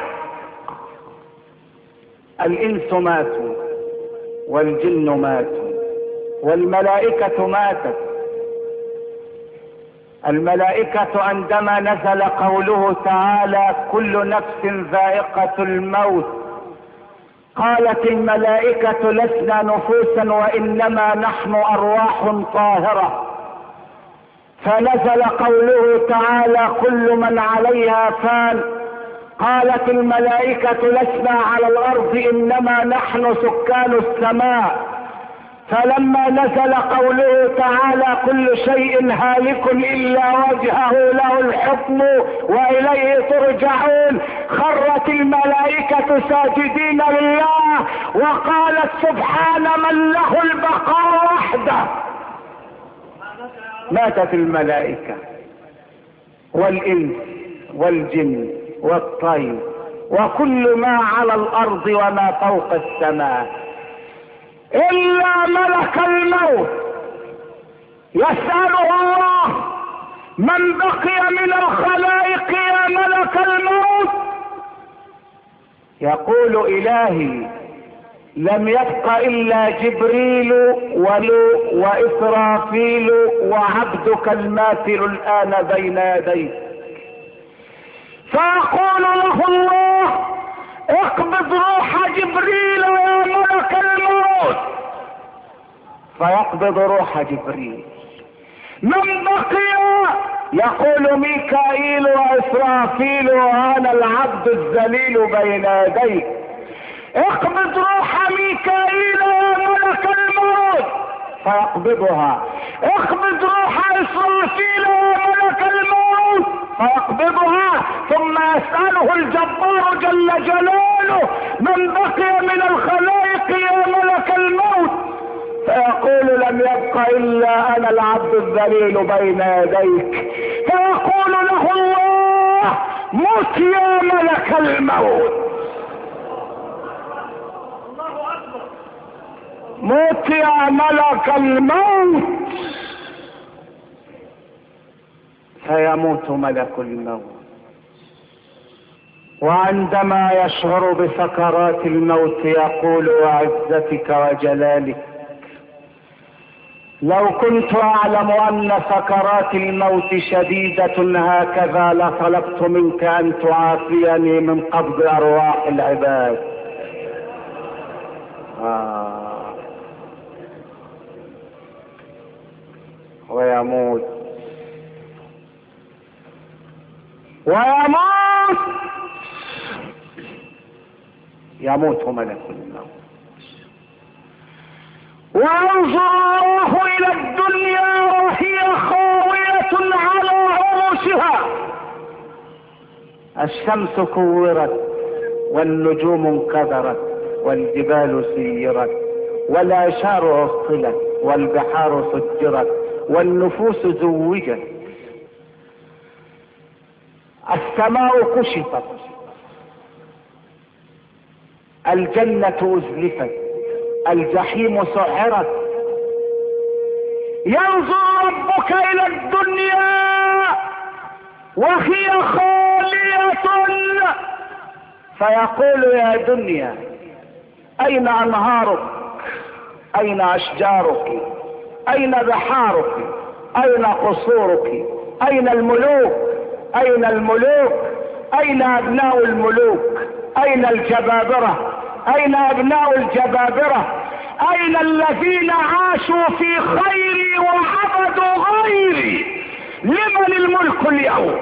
الانس ماتوا والجن ماتوا والملائكة ماتت. الملائكة عندما نزل قوله تعالى: كل نفس ذائقة الموت، قالت الملائكة: لسنا نفوسا وإنما نحن أرواح طاهرة. فنزل قوله تعالى: كل من عليها فان، قالت الملائكة: لسنا على الأرض إنما نحن سكان السماء. فلما نزل قوله تعالى كل شيء هالك الا وجهه له الحكم واليه ترجعون، خرت الملائكة ساجدين لله وقالت سبحان من له البقاء وحده. ماتت الملائكة والإنس والجن والطير وكل ما على الأرض وما فوق السماء إلا ملك الموت يسأله الله من بقي من الخلائق يا ملك الموت؟ يقول إلهي لم يبق إلا جبريل ولو وإسرافيل وعبدك الماثل الآن بين يديك. فيقول له الله اقبض روح جبريل يا ملك الموت، فيقبض روح جبريل. من بقي؟ يقول ميكائيل وإسرافيل وأنا العبد الذليل بين يديك. اقبض روح ميكائيل يا ملك الموت، فيقبضها. اقبض روح إسرافيل يا ملك الموت، فيقبضها. ثم يسأله الجبار جل جلاله من بقي من الخلائق يا ملك الموت؟ فيقول لم يبق إلا أنا العبد الذليل بين يديك. فيقول له الله مت يا ملك الموت، موت يا ملك الموت. فيموت ملك الموت. وعندما يشعر بسكرات الموت يقول وعزتك وجلالك لو كنت اعلم ان سكرات الموت شديدة هكذا لطلبت منك ان تعافيني من قبض ارواح العباد. آه. ويموت ويموت يموت ملك الموت. وينظر الله الى الدنيا وهي خاوية على عروشها، الشمس كورت والنجوم انكدرت والجبال سيرت والاشجار عطلت والبحار سجرت والنفوس زوجت، السماء كشفت، الجنة ازلفت، الجحيم سعرت. ينظر ربك الى الدنيا وهي خالية فيقول يا دنيا اين انهارك، اين اشجارك، اين بحارك، اين قصورك، اين الملوك، اين الملوك، اين ابناء الملوك، اين الجبابرة، اين ابناء الجبابرة، اين الذين عاشوا في خيري وعبدوا غيري؟ لمن الملك اليوم؟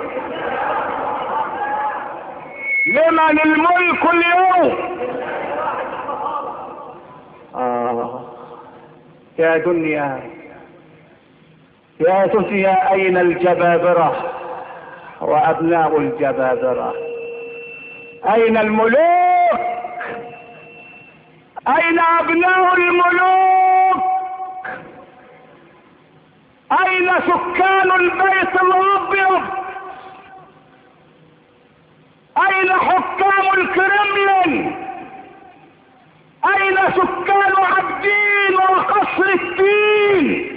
لمن الملك اليوم؟ آه يا دنيا يا دنيا اين الجبابرة وابناء الجبابرة؟ اين الملوك؟ اين ابناء الملوك؟ اين سكان البيت الابيض؟ اين حكام الكرملين؟ اين سكان عبدين وقصر الدين؟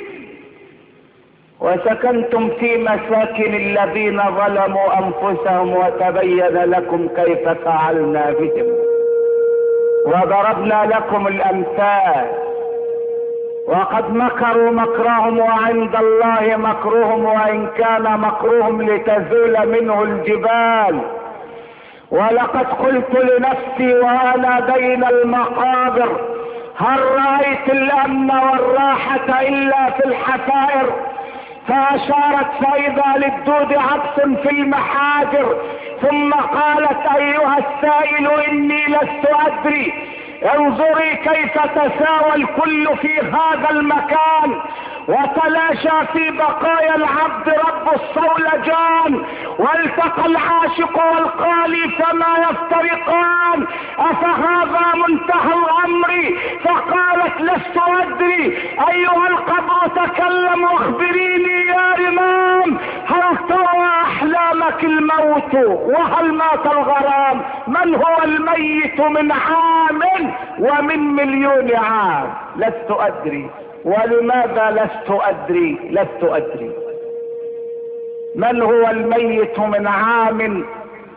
وسكنتم في مساكن الذين ظلموا انفسهم وتبين لكم كيف فعلنا بهم وضربنا لكم الامثال. وقد مكروا مكرهم وعند الله مكرهم وان كان مكرهم لتزول منه الجبال. ولقد قلت لنفسي وانا بين المقابر هل رأيت الامن والراحة الا في الحفائر؟ فاشارت فاذا للدود عبس في المحاجر، ثم قالت ايها السائل اني لست ادري انظري كيف تساوى الكل في هذا المكان، وتلاشى في بقايا العبد رب الصولجان، والتقى العاشق والقالي فما يفترقان، افهذا منتهى الامر؟ فقالت لست ادري. ايها القبر تكلم واخبريني يا امام، هل ترى احلامك الموت وهل مات الغرام؟ من هو الميت من عام ومن مليون عام؟ لست ادري. ولماذا لست ادري؟ لست ادري. من هو الميت من عام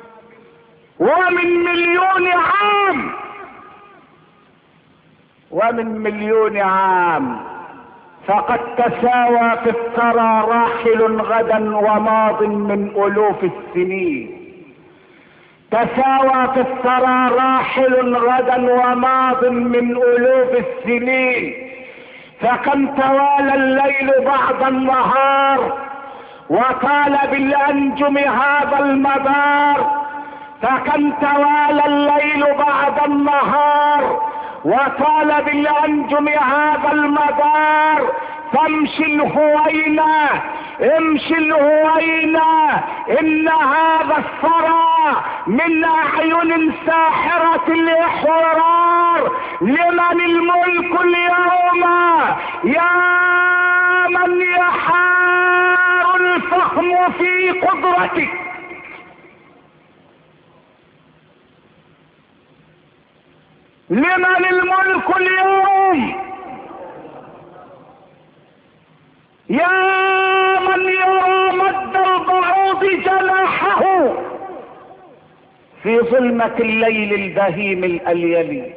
ومن مليون عام؟ ومن مليون عام. فقد تساوى في الثرى راحل غدا وماض من الوف السنين. تساوى في الثرى راحل غدا وماض من الوف السنين. فكم توالى الليل بعد النهار وطال بالانجم هذا المدار. فكم توالى الليل بعد النهار وطال بالانجم هذا المدار. فامشي الهوينا امشي الهوينا، ان هذا الثرى من اعين ساحرة الاحرار. لمن الملك اليوم يا من يحار الفهم في قدرتك؟ لمن الملك اليوم يا من يرى مد البعوض جناحه في ظلمة الليل البهيم الأليل،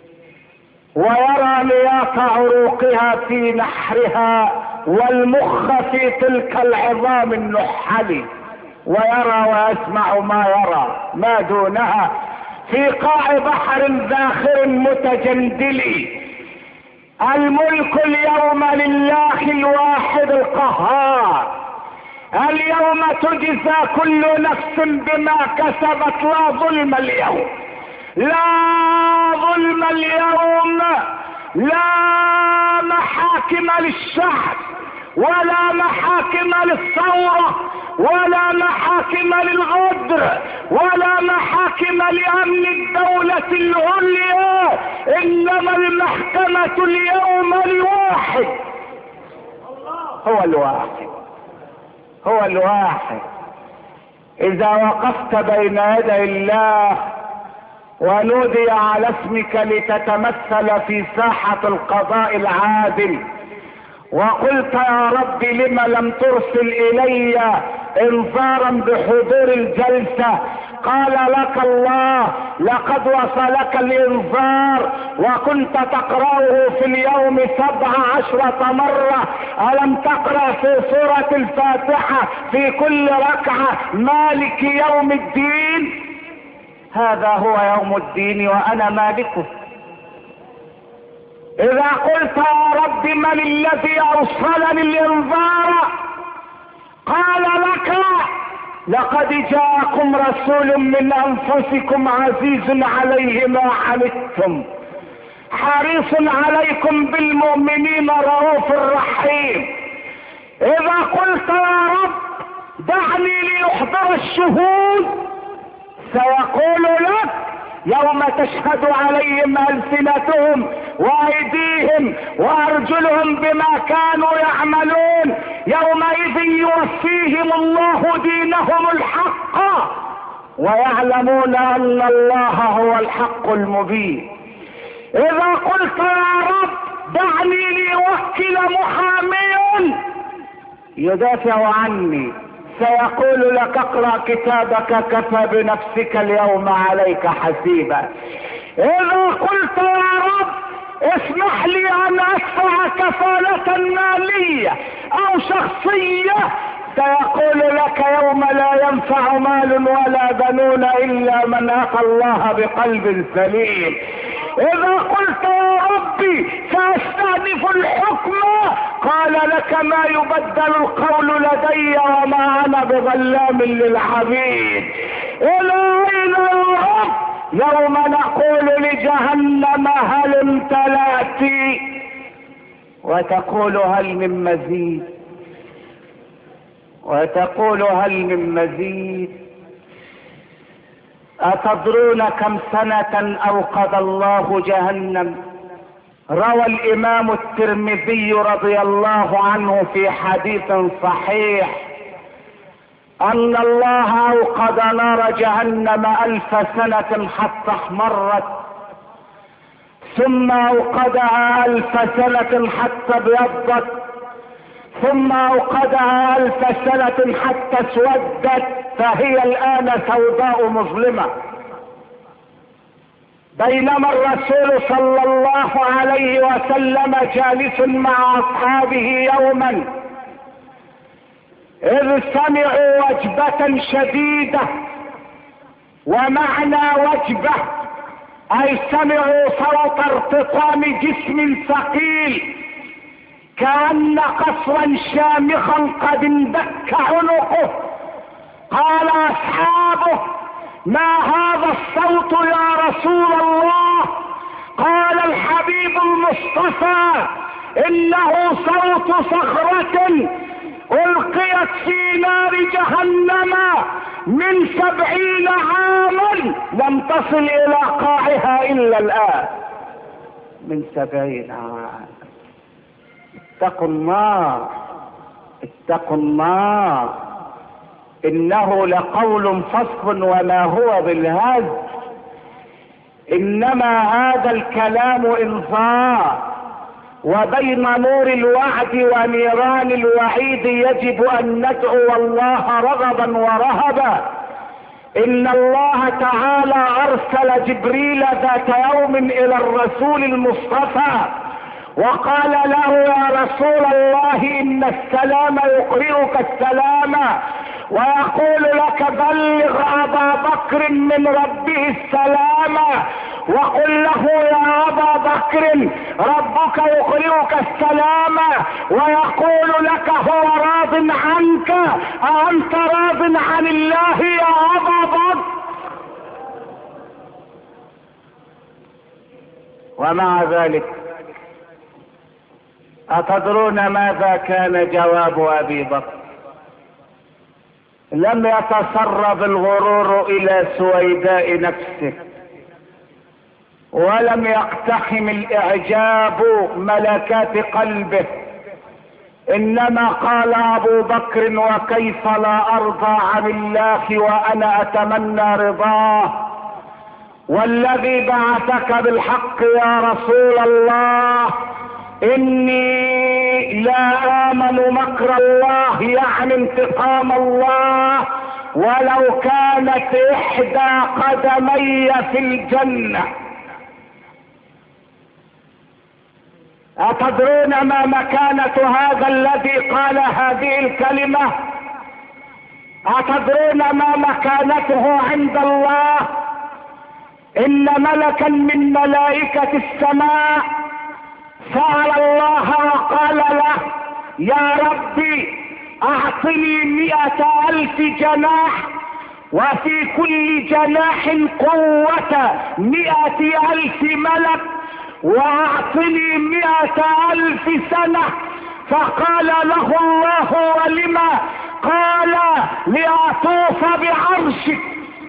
ويرى مياه عروقها في نحرها والمخ في تلك العظام النحل، ويرى ويسمع ما يرى ما دونها في قاع بحر ذاخر متجندل. الملك اليوم لله الواحد القهار. اليوم تجزى كل نفس بما كسبت. لا ظلم اليوم، لا ظلم اليوم، لا محاكم للشعب ولا محاكم للثورة ولا محاكم للغدر ولا محاكم لأمن الدولة العليا. إنما المحكمة اليوم الواحد، هو الواحد، هو الواحد. إذا وقفت بين يدي الله ونودي على اسمك لتتمثل في ساحة القضاء العادل، وقلت يا رب لم لم ترسل الي انذارا بحضور الجلسة، قال لك الله لقد وصلك الانذار وكنت تقرأه في اليوم سبع عشرة مرة. ألم تقرأ في سورة الفاتحة في كل ركعة مالك يوم الدين؟ هذا هو يوم الدين وأنا مالكه. إذا قلت يا رب من الذي أوصلني الإنذار؟ قال لك لقد جاءكم رسول من أنفسكم عزيز عليه ما عنتم حريص عليكم بالمؤمنين رؤوف رحيم. إذا قلت يا رب دعني ليحضر الشهود، سيقول لك يوم تشهد عليهم ألسنتهم وأيديهم وأرجلهم بما كانوا يعملون، يومئذ يوفيهم الله دينهم الحق ويعلمون أن الله هو الحق المبين. إذا قلت يا رب دعني ليوكل محاميا يدافع عني، سيقول لك اقرأ كتابك كفى بنفسك اليوم عليك حسيبا. إذا قلت يا رب اسمح لي أن أدفع كفالة مالية أو شخصية، سيقول لك يوم لا ينفع مال ولا بنون إلا من أتى الله بقلب سليم. إذا قلت يا ربي سأستأنف الحكم، قال لك ما يبدل القول لدي وما أنا بظلام للعبيد. إلى أين يا رب يوم نقول لجهنم هل امتلأت وتقول هل من مزيد، وتقول هل من مزيد. أتدرون كم سنة أوقد الله جهنم؟ روى الإمام الترمذي رضي الله عنه في حديث صحيح أن الله أوقد نار جهنم ألف سنة حتى احمرت، ثم أوقدها ألف سنة حتى ابيضت، ثم أوقدها ألف سنة حتى اسودت، فهي الآن سوداء مظلمة. بينما الرسول صلى الله عليه وسلم جالس مع أصحابه يوما إذ سمعوا وجبة شديدة، ومعنى وجبة أي سمعوا صوت ارتطام جسم ثقيل كأن قصرا شامخا قد اندك عنقه. قال أصحابه: ما هذا الصوت يا رسول الله؟ قال الحبيب المصطفى: إنه صوت صخرة ألقيت في نار جهنم من سبعين عاما لم تصل إلى قاعها إلا الآن. من سبعين عاما. اتقوا النار، اتقوا النار، إنه لقول فصل وما هو بالهزل، إنما هذا الكلام إنذار، وبين نور الوعد ونيران الوعيد يجب أن ندعو الله رغبا ورهبا. إن الله تعالى أرسل جبريل ذات يوم إلى الرسول المصطفى وقال له: يا رسول الله، إن السلام يقرئك السلام ويقول لك بلغ أبا بكر من ربه السلام، وقل له: يا أبا بكر ربك يقرئك السلام ويقول لك هو راض عنك، أأنت راض عن الله يا أبا بكر؟ ومع ذلك أتدرون ماذا كان جواب أبي بكر؟ لم يتسرب الغرور إلى سويداء نفسه، ولم يقتحم الإعجاب ملكات قلبه، إنما قال أبو بكر: وكيف لا أرضى عن الله وأنا أتمنى رضاه، والذي بعثك بالحق يا رسول الله إني لا آمن مكر الله، يعني انتقام الله، ولو كانت إحدى قدمي في الجنة. أتدرون ما مكانة هذا الذي قال هذه الكلمة؟ أتدرون ما مكانته عند الله؟ إن ملكا من ملائكة السماء سأل الله وقال له: يا ربي أعطني مئة ألف جناح، وفي كل جناح قوة مئة ألف ملك، وأعطني مئة ألف سنة. فقال له الله: ولما؟ قال: لأطوف بعرشك.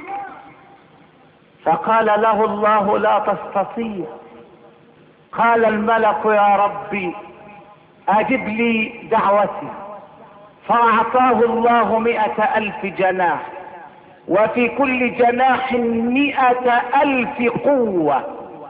فقال له الله: لا تستطيع. قال الملك: يا ربي أجب لي دعوتي. فأعطاه الله مئة ألف جناح، وفي كل جناح مئة ألف قوة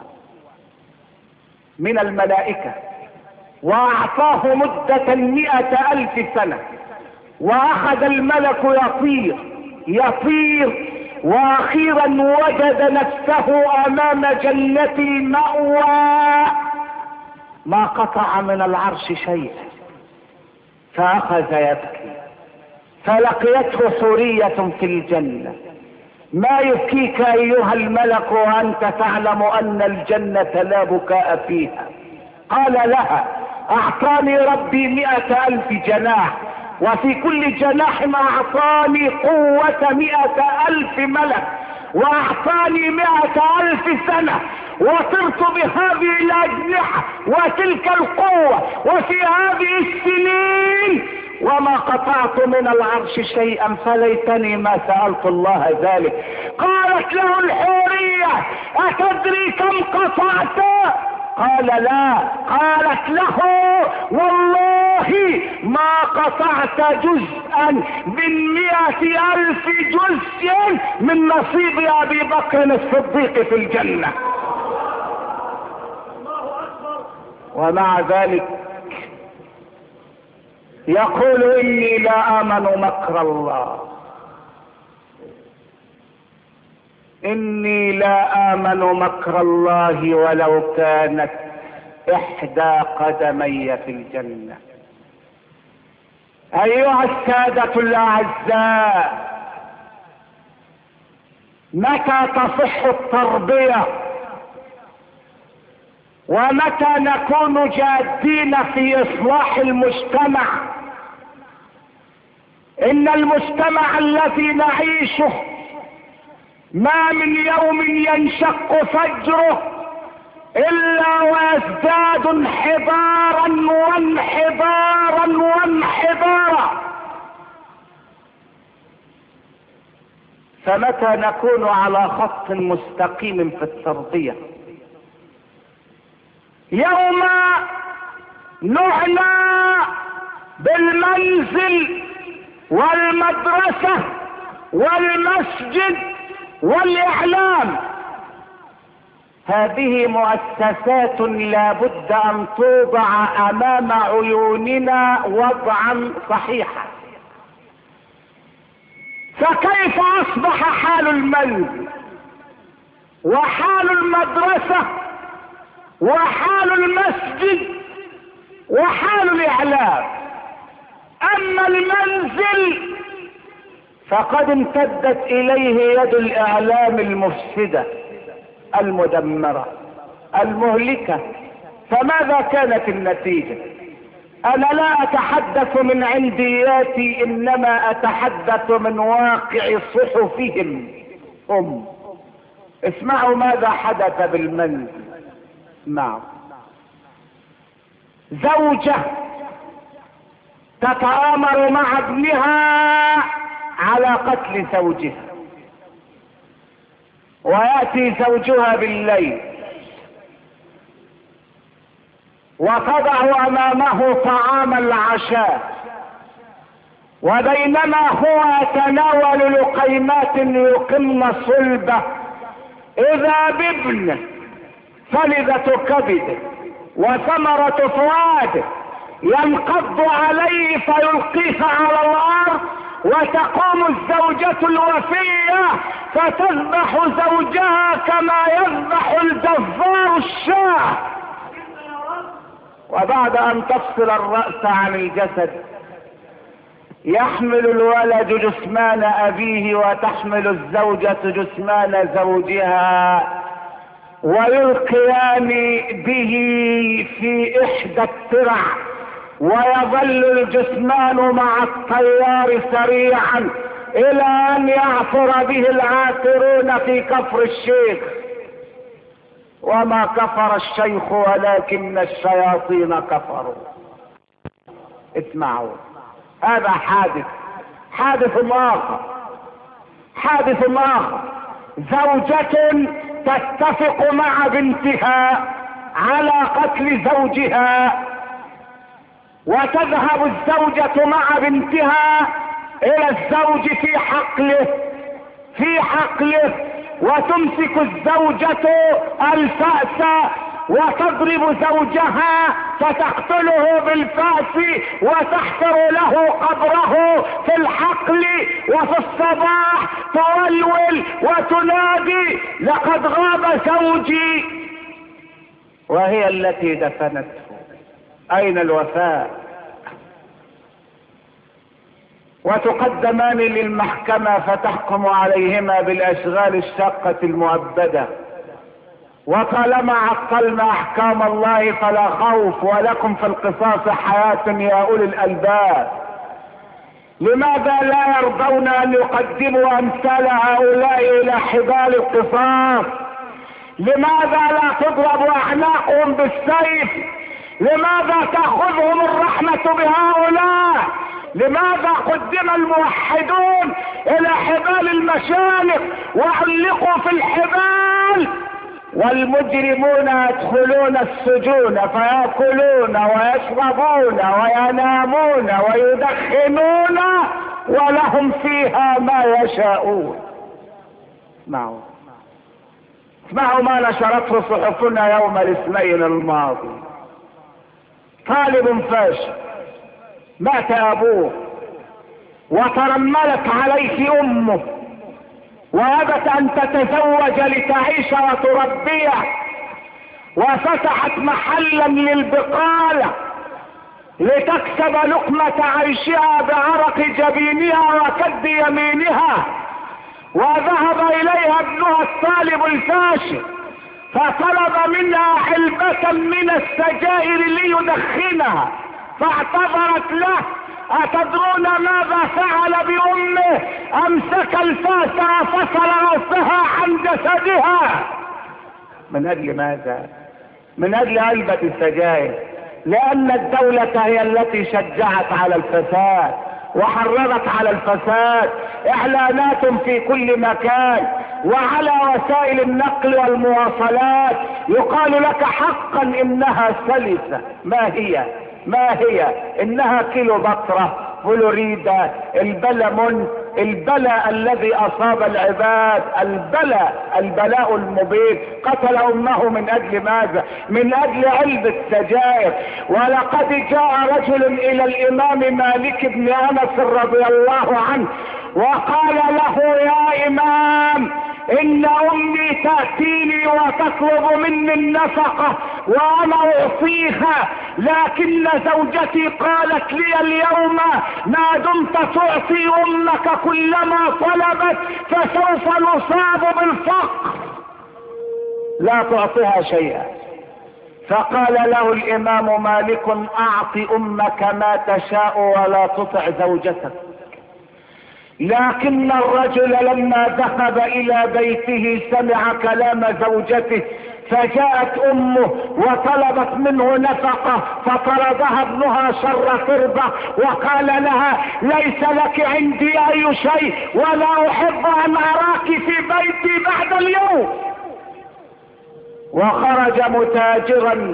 من الملائكة، وأعطاه مدة مئة ألف سنة. وأخذ الملك يطير يطير وأخيرا وجد نفسه أمام جنة المأوى، ما قطع من العرش شيئا، فأخذ يبكي. فلقيته حورية في الجنة: ما يبكيك أيها الملك وأنت تعلم أن الجنة لا بكاء فيها؟ قال لها: أعطاني ربي مئة ألف جناح، وفي كل جناح أعطاني قوة مئة ألف ملك، واعطاني مئة الف سنة وطرت بهذه الاجنحة وتلك القوة وفي هذه السنين وما قطعت من العرش شيئا فليتني ما سألت الله ذلك. قالت له الحورية أتدري كم قطعت؟ قال لا. قالت له والله ما قطعت جزءا من مئة الف جزء من نصيب ابي بكر الصديق في الجنة. ومع ذلك يقول اني لا امن مكر الله، اني لا امن مكر الله ولو كانت احدى قدمي في الجنة. ايها السادة الاعزاء، متى تصح التربية ومتى نكون جادين في اصلاح المجتمع؟ ان المجتمع الذي نعيشه ما من يوم ينشق فجره الا ويزداد انحدارا وانحدارا وانحدارا. فمتى نكون على خط مستقيم في التربية؟ يوم نعنى بالمنزل والمدرسة والمسجد والاعلام، هذه مؤسسات لا بد ان توضع امام عيوننا وضعا صحيحا. فكيف اصبح حال المنزل وحال المدرسة وحال المسجد وحال الاعلام؟ اما المنزل فقد امتدت اليه يد الاعلام المفسدة المدمرة المهلكة. فماذا كانت النتيجة؟ انا لا اتحدث من عندياتي، انما اتحدث من واقع صحفهم هم. اسمعوا ماذا حدث بالمنزل. نعم، زوجة تتآمر مع ابنها على قتل زوجها، ويأتي زوجها بالليل وتضع امامه طعام العشاء، وبينما هو يتناول لقيمات يقمن صلبه اذا بابن فلذة كبده وثمرة فؤاده ينقض عليه فيلقيه على الارض، وتقوم الزوجة الوفية فتذبح زوجها كما يذبح الجزار الشاة، وبعد ان تفصل الرأس عن الجسد يحمل الولد جثمان ابيه وتحمل الزوجة جثمان زوجها ويلقيان به في احدى الترع، ويظل الجثمان مع التيار سريعا الى ان يعثر به العاثرون في كفر الشيخ. وما كفر الشيخ ولكن الشياطين كفروا. اسمعوا، هذا حادث حادث اخر حادث اخر زوجة تتفق مع بنتها على قتل زوجها، وتذهب الزوجة مع بنتها الى الزوج في حقله في حقله وتمسك الزوجة الفأس وتضرب زوجها فتقتله بالفأس وتحفر له قبره في الحقل، وفي الصباح تولول وتنادي لقد غاب زوجي، وهي التي دفنته. اين الوفاء؟ وتقدمان للمحكمة فتحكم عليهما بالاشغال الشاقة المؤبدة، وطالما عطلنا احكام الله فلا خوف، ولكم في القصاص حياة يا اولي الالباب. لماذا لا يرضون ان يقدموا امثال هؤلاء الى حبال القصاص؟ لماذا لا تضرب اعناقهم بالسيف؟ لماذا تأخذهم الرحمة بهؤلاء؟ لماذا قدم الموحدون الى حبال المشانق وعلقوا في الحبال، والمجرمون يدخلون السجون فيأكلون ويشربون وينامون ويدخنون ولهم فيها ما يشاءون؟ اسمعوا اسمعوا ما نشرته صحفنا يوم الاثنين الماضي. طالب فاشل مات ابوه وترملت عليه امه وابت ان تتزوج لتعيش وتربيه، وفتحت محلا للبقالة لتكسب لقمة عيشها بعرق جبينها وكد يمينها، وذهب اليها ابنها الطالب الفاشل فطلب منها علبة من السجائر ليدخنها، فاعتذرت له. أتدرون ماذا فعل بأمه؟ أمسك الفاس وفصل رأسها عن جسدها. من أجل ماذا؟ من أجل علبة السجائر، لأن الدولة هي التي شجعت على الفساد وحرضت على الفساد. إعلانات في كل مكان وعلى وسائل النقل والمواصلات يقال لك حقا إنها سلسة. ما هي؟ ما هي؟ إنها كيلو بطرة، فلوريدا، البلمون، البلاء الذي أصاب العباد، البلاء البلاء المبيد. قتل أمه من أجل ماذا؟ من أجل علبة سجائر. ولقد جاء رجل إلى الإمام مالك بن أنس رضي الله عنه وقال له: يا إمام، إن أمي تأتيني وتطلب مني النفقة وأنا أعطيها، لكن زوجتي قالت لي اليوم: ما دمت تعطي أمك كلما طلبت فسوف نصاب بالفقر، لا تعطيها شيئا. فقال له الإمام مالك: أعط أمك ما تشاء ولا تطع زوجتك. لكن الرجل لما ذهب الى بيته سمع كلام زوجته، فجاءت امه وطلبت منه نفقة، فطردها ابنها شر تربة وقال لها: ليس لك عندي اي شيء ولا احب ان اراك في بيتي بعد اليوم. وخرج متاجرا،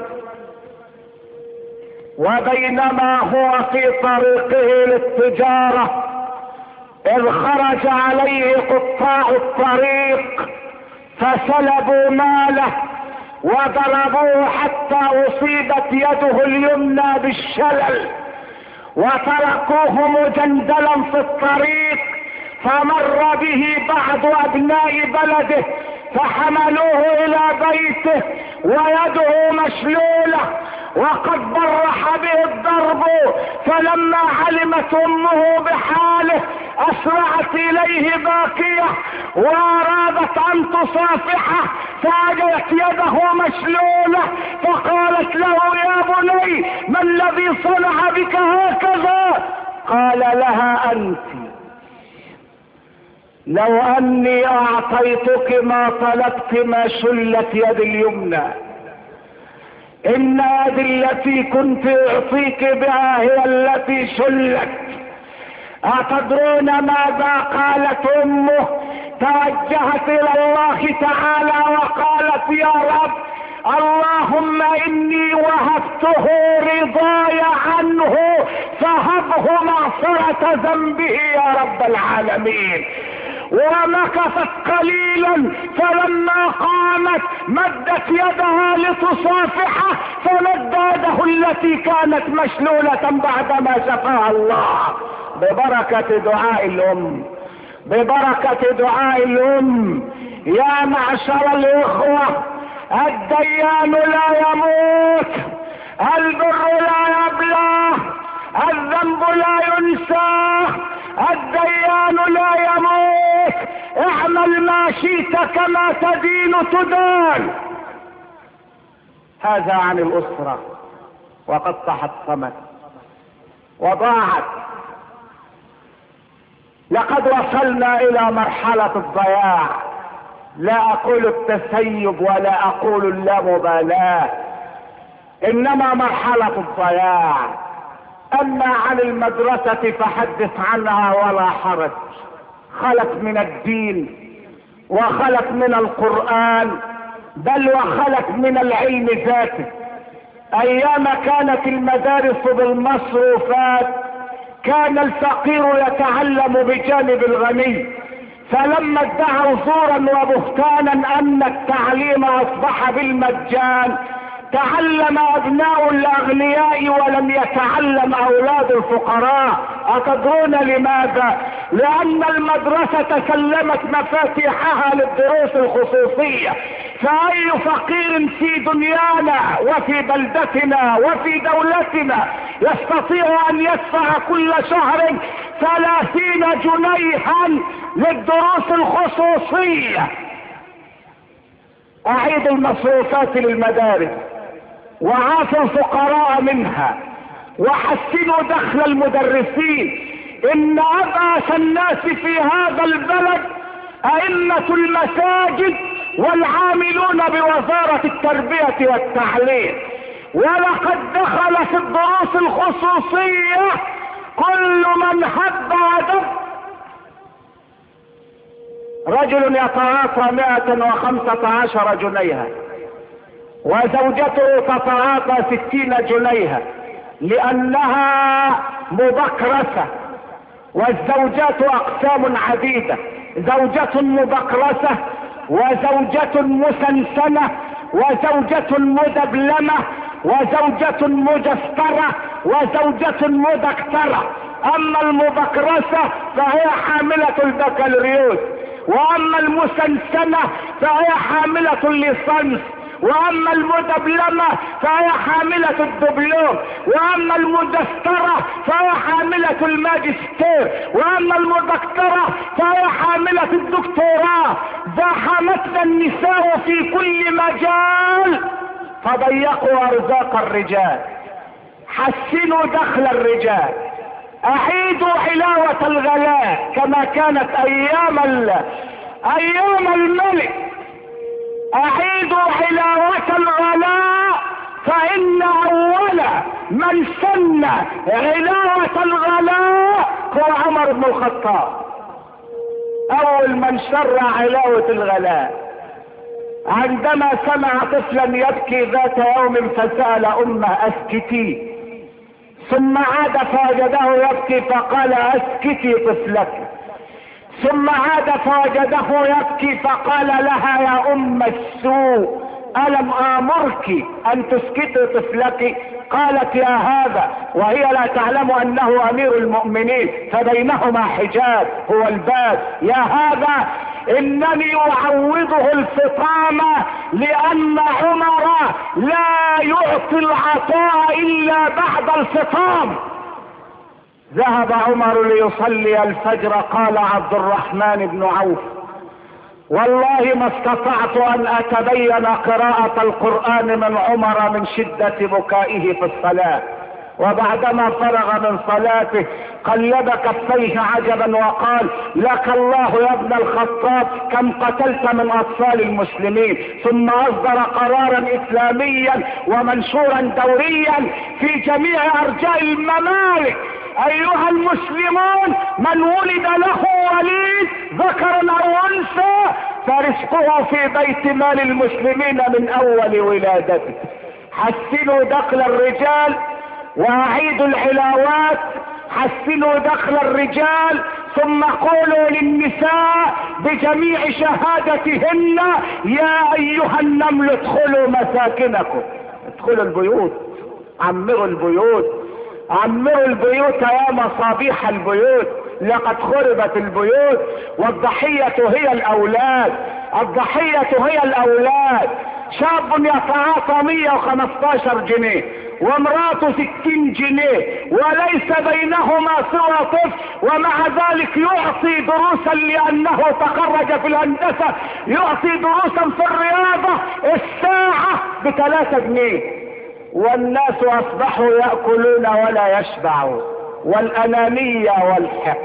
وبينما هو في طريقه للتجارة إذ خرج عليه قطاع الطريق فسلبوا ماله وضربوه حتى أصيبت يده اليمنى بالشلل، وتركوه مجندلا في الطريق. فمر به بعض أبناء بلده فحملوه إلى بيته ويده مشلولة وقد برح به الضرب. فلما علمت امه بحاله اسرعت اليه باكية وارادت ان تصافحه، فاجت يده مشلولة فقالت له: يا بني، ما الذي صنع بك هكذا؟ قال لها: انت لو اني اعطيتك ما طلبت ما شلت يد اليمنى، ان يدي التي كنت اعطيك بها هي التي شلت. اتدرون ماذا قالت امه؟ توجهت الى الله تعالى وقالت: يا رب، اللهم اني وهبته رضاي عنه فهبه مغفرة ذنبه يا رب العالمين. ومكثت قليلا، فلما قامت مدت يدها لتصافحه فمد يده التي كانت مشلولة بعدما شفاها الله. ببركة دعاء الام، ببركة دعاء الام. يا معشر الاخوة، الديان لا يموت، البر لا يبلى، الذنب لا ينسى، الديان لا يموت. اعمل ما شئت كما تدين تدان. هذا عن الأسرة، وقد تحطمت وضاعت. لقد وصلنا الى مرحلة الضياع. لا اقول التسيب ولا اقول اللامبالاة، انما مرحلة الضياع. اما عن المدرسة فحدث عنها ولا حرج. خلت من الدين وخلت من القرآن، بل وخلت من العلم ذاته. ايام كانت المدارس بالمصروفات كان الفقير يتعلم بجانب الغني، فلما ادعوا زورا وبهتانا ان التعليم اصبح بالمجان تعلم ابناء الاغنياء ولم يتعلم اولاد الفقراء. اتدرون لماذا؟ لان المدرسة سلمت مفاتيحها للدروس الخصوصية، فاي فقير في دنيانا وفي بلدتنا وفي دولتنا يستطيع ان يدفع كل شهر ثلاثين جنيها للدروس الخصوصية؟ اعيد المصروفات للمدارس وعافوا الفقراء منها وحسنوا دخل المدرسين. ان ابأس الناس في هذا البلد ائمة المساجد والعاملون بوزارة التربية والتعليم، ولقد دخل في الدروس الخصوصية كل من هب ودب. رجل يتعاطى مائة وخمسة عشر جنيها وزوجته تتعاطى ستين جنيها لانها مبكرسة، والزوجات اقسام عديدة: زوجة مبكرسة، وزوجة مسنسنة، وزوجة مدبلمة، وزوجة مجسترة، وزوجة مدكترة. اما المبكرسة فهي حاملة البكالوريوس، واما المسنسنة فهي حاملة الليسانس، واما المدبلمة فهي حاملة الدبلوم، واما المدسترة فهي حاملة الماجستير، واما المدكترة فهي حاملة الدكتوراه. زاحمتنا النساء في كل مجال فضيقوا ارزاق الرجال. حسنوا دخل الرجال، اعيدوا علاوة الغلاء كما كانت ايام ايام الملك. اعيدوا علاوة الغلاء، فان اول من سن علاوة الغلاء هو عمر بن الخطاب، اول من شرع علاوة الغلاء. عندما سمع طفلا يبكي ذات يوم فسأل امه: اسكتي؟ ثم عاد فوجده يبكي فقال: اسكتي طفلك. ثم عاد فوجده يبكي فقال لها: يا ام السوء، الم امرك ان تسكتي طفلك؟ قالت: يا هذا، وهي لا تعلم انه امير المؤمنين فبينهما حجاب هو الباب. يا هذا، انني اعوضه الفطام لان عمر لا يعطي العطاء الا بعد الفطام. ذهب عمر ليصلي الفجر. قال عبد الرحمن بن عوف: والله ما استطعت ان اتبين قراءة القرآن من عمر من شدة بكائه في الصلاة. وبعدما فرغ من صلاته قلب كفيه عجبا وقال: لك الله يا ابن الخطاب كم قتلت من اطفال المسلمين. ثم اصدر قرارا اسلاميا ومنشورا دوريا في جميع ارجاء الممالك: ايها المسلمون، من ولد له وليد ذكرا او انثى فرزقه في بيت مال المسلمين من اول ولادته. حسنوا دخل الرجال واعيدوا العلاوات، حسنوا دخل الرجال، ثم قولوا للنساء بجميع شهادتهن: يا ايها النمل ادخلوا مساكنكم. ادخلوا البيوت، عمروا البيوت، عمروا البيوت يا مصابيح البيوت. لقد خربت البيوت، والضحية هي الاولاد، الضحية هي الاولاد. شاب يتعاطى مية وخمستاشر جنيه وامراته ستين جنيه وليس بينهما سوى طفل، ومع ذلك يعطي دروسا لانه تخرج في الهندسة، يعطي دروسا في الرياضة الساعة بثلاثة جنيه. والناس اصبحوا يأكلون ولا يشبعون. والانانية والحقد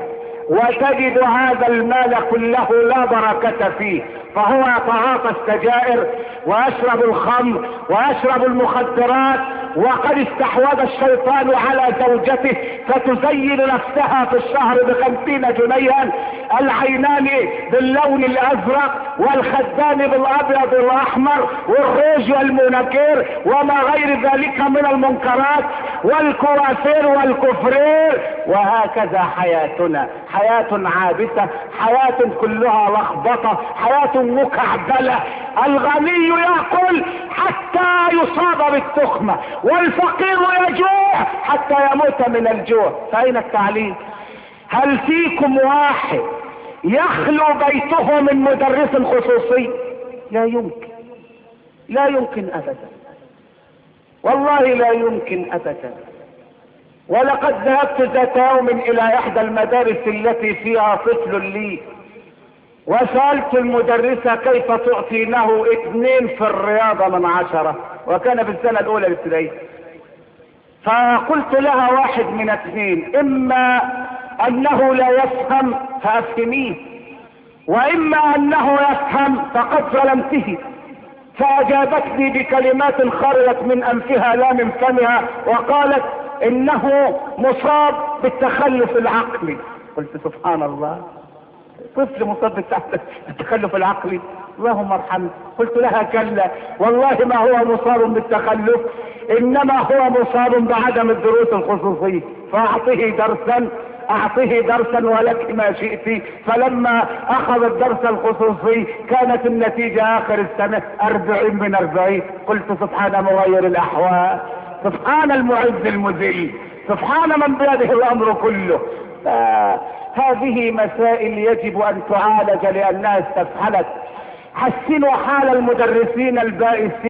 وتجد هذا المال كله لا بركة فيه، فهو يتعاطى السجائر ويشرب الخمر ويشرب المخدرات، وقد استحوذ الشيطان على زوجته فتزين نفسها في الشهر بخمسين جنيها، العينان باللون الازرق والخدان بالابيض والاحمر والروج والمنكر وما غير ذلك من المنكرات والكوافير والكفرير. وهكذا حياتنا، حياة عابثة، حياة كلها لخبطة، حياة مكعبلة. الغني يأكل حتى يصاب بالتخمة، والفقير يجوع حتى يموت من الجوع. فأين التعليم؟ هل فيكم واحد يخلو بيته من مدرس خصوصي؟ لا يمكن، لا يمكن أبدا، والله لا يمكن أبدا. ولقد ذهبت ذات يوم إلى إحدى المدارس التي فيها طفل لي، وسألت المدرسة كيف تعطينه اثنين في الرياضة من عشرة، وكان في السنة الأولى الابتدائية. فقلت لها واحد من اثنين، إما أنه لا يفهم فأفهميه، وإما أنه يفهم فقد ظلمته. فأجابتني بكلمات خرجت من أنفها لا من فمها، وقالت إنه مصاب بالتخلف العقلي. قلت سبحان الله، طفل مصاب بالتخلف العقلي، اللهم ارحمه. قلت لها كلا، والله ما هو مصاب بالتخلف، انما هو مصاب بعدم الدروس الخصوصية. فاعطيه درسا، اعطيه درسا ولك ما شئت. فلما اخذ الدرس الخصوصي كانت النتيجة اخر السنة اربعين من اربعين. قلت سبحان مغير الاحوال، سبحان المعز المذل، سبحان من بيده الامر كله. هذه مسائل يجب ان تعالج لانها استفحلت. حسنوا حال المدرسين البائسين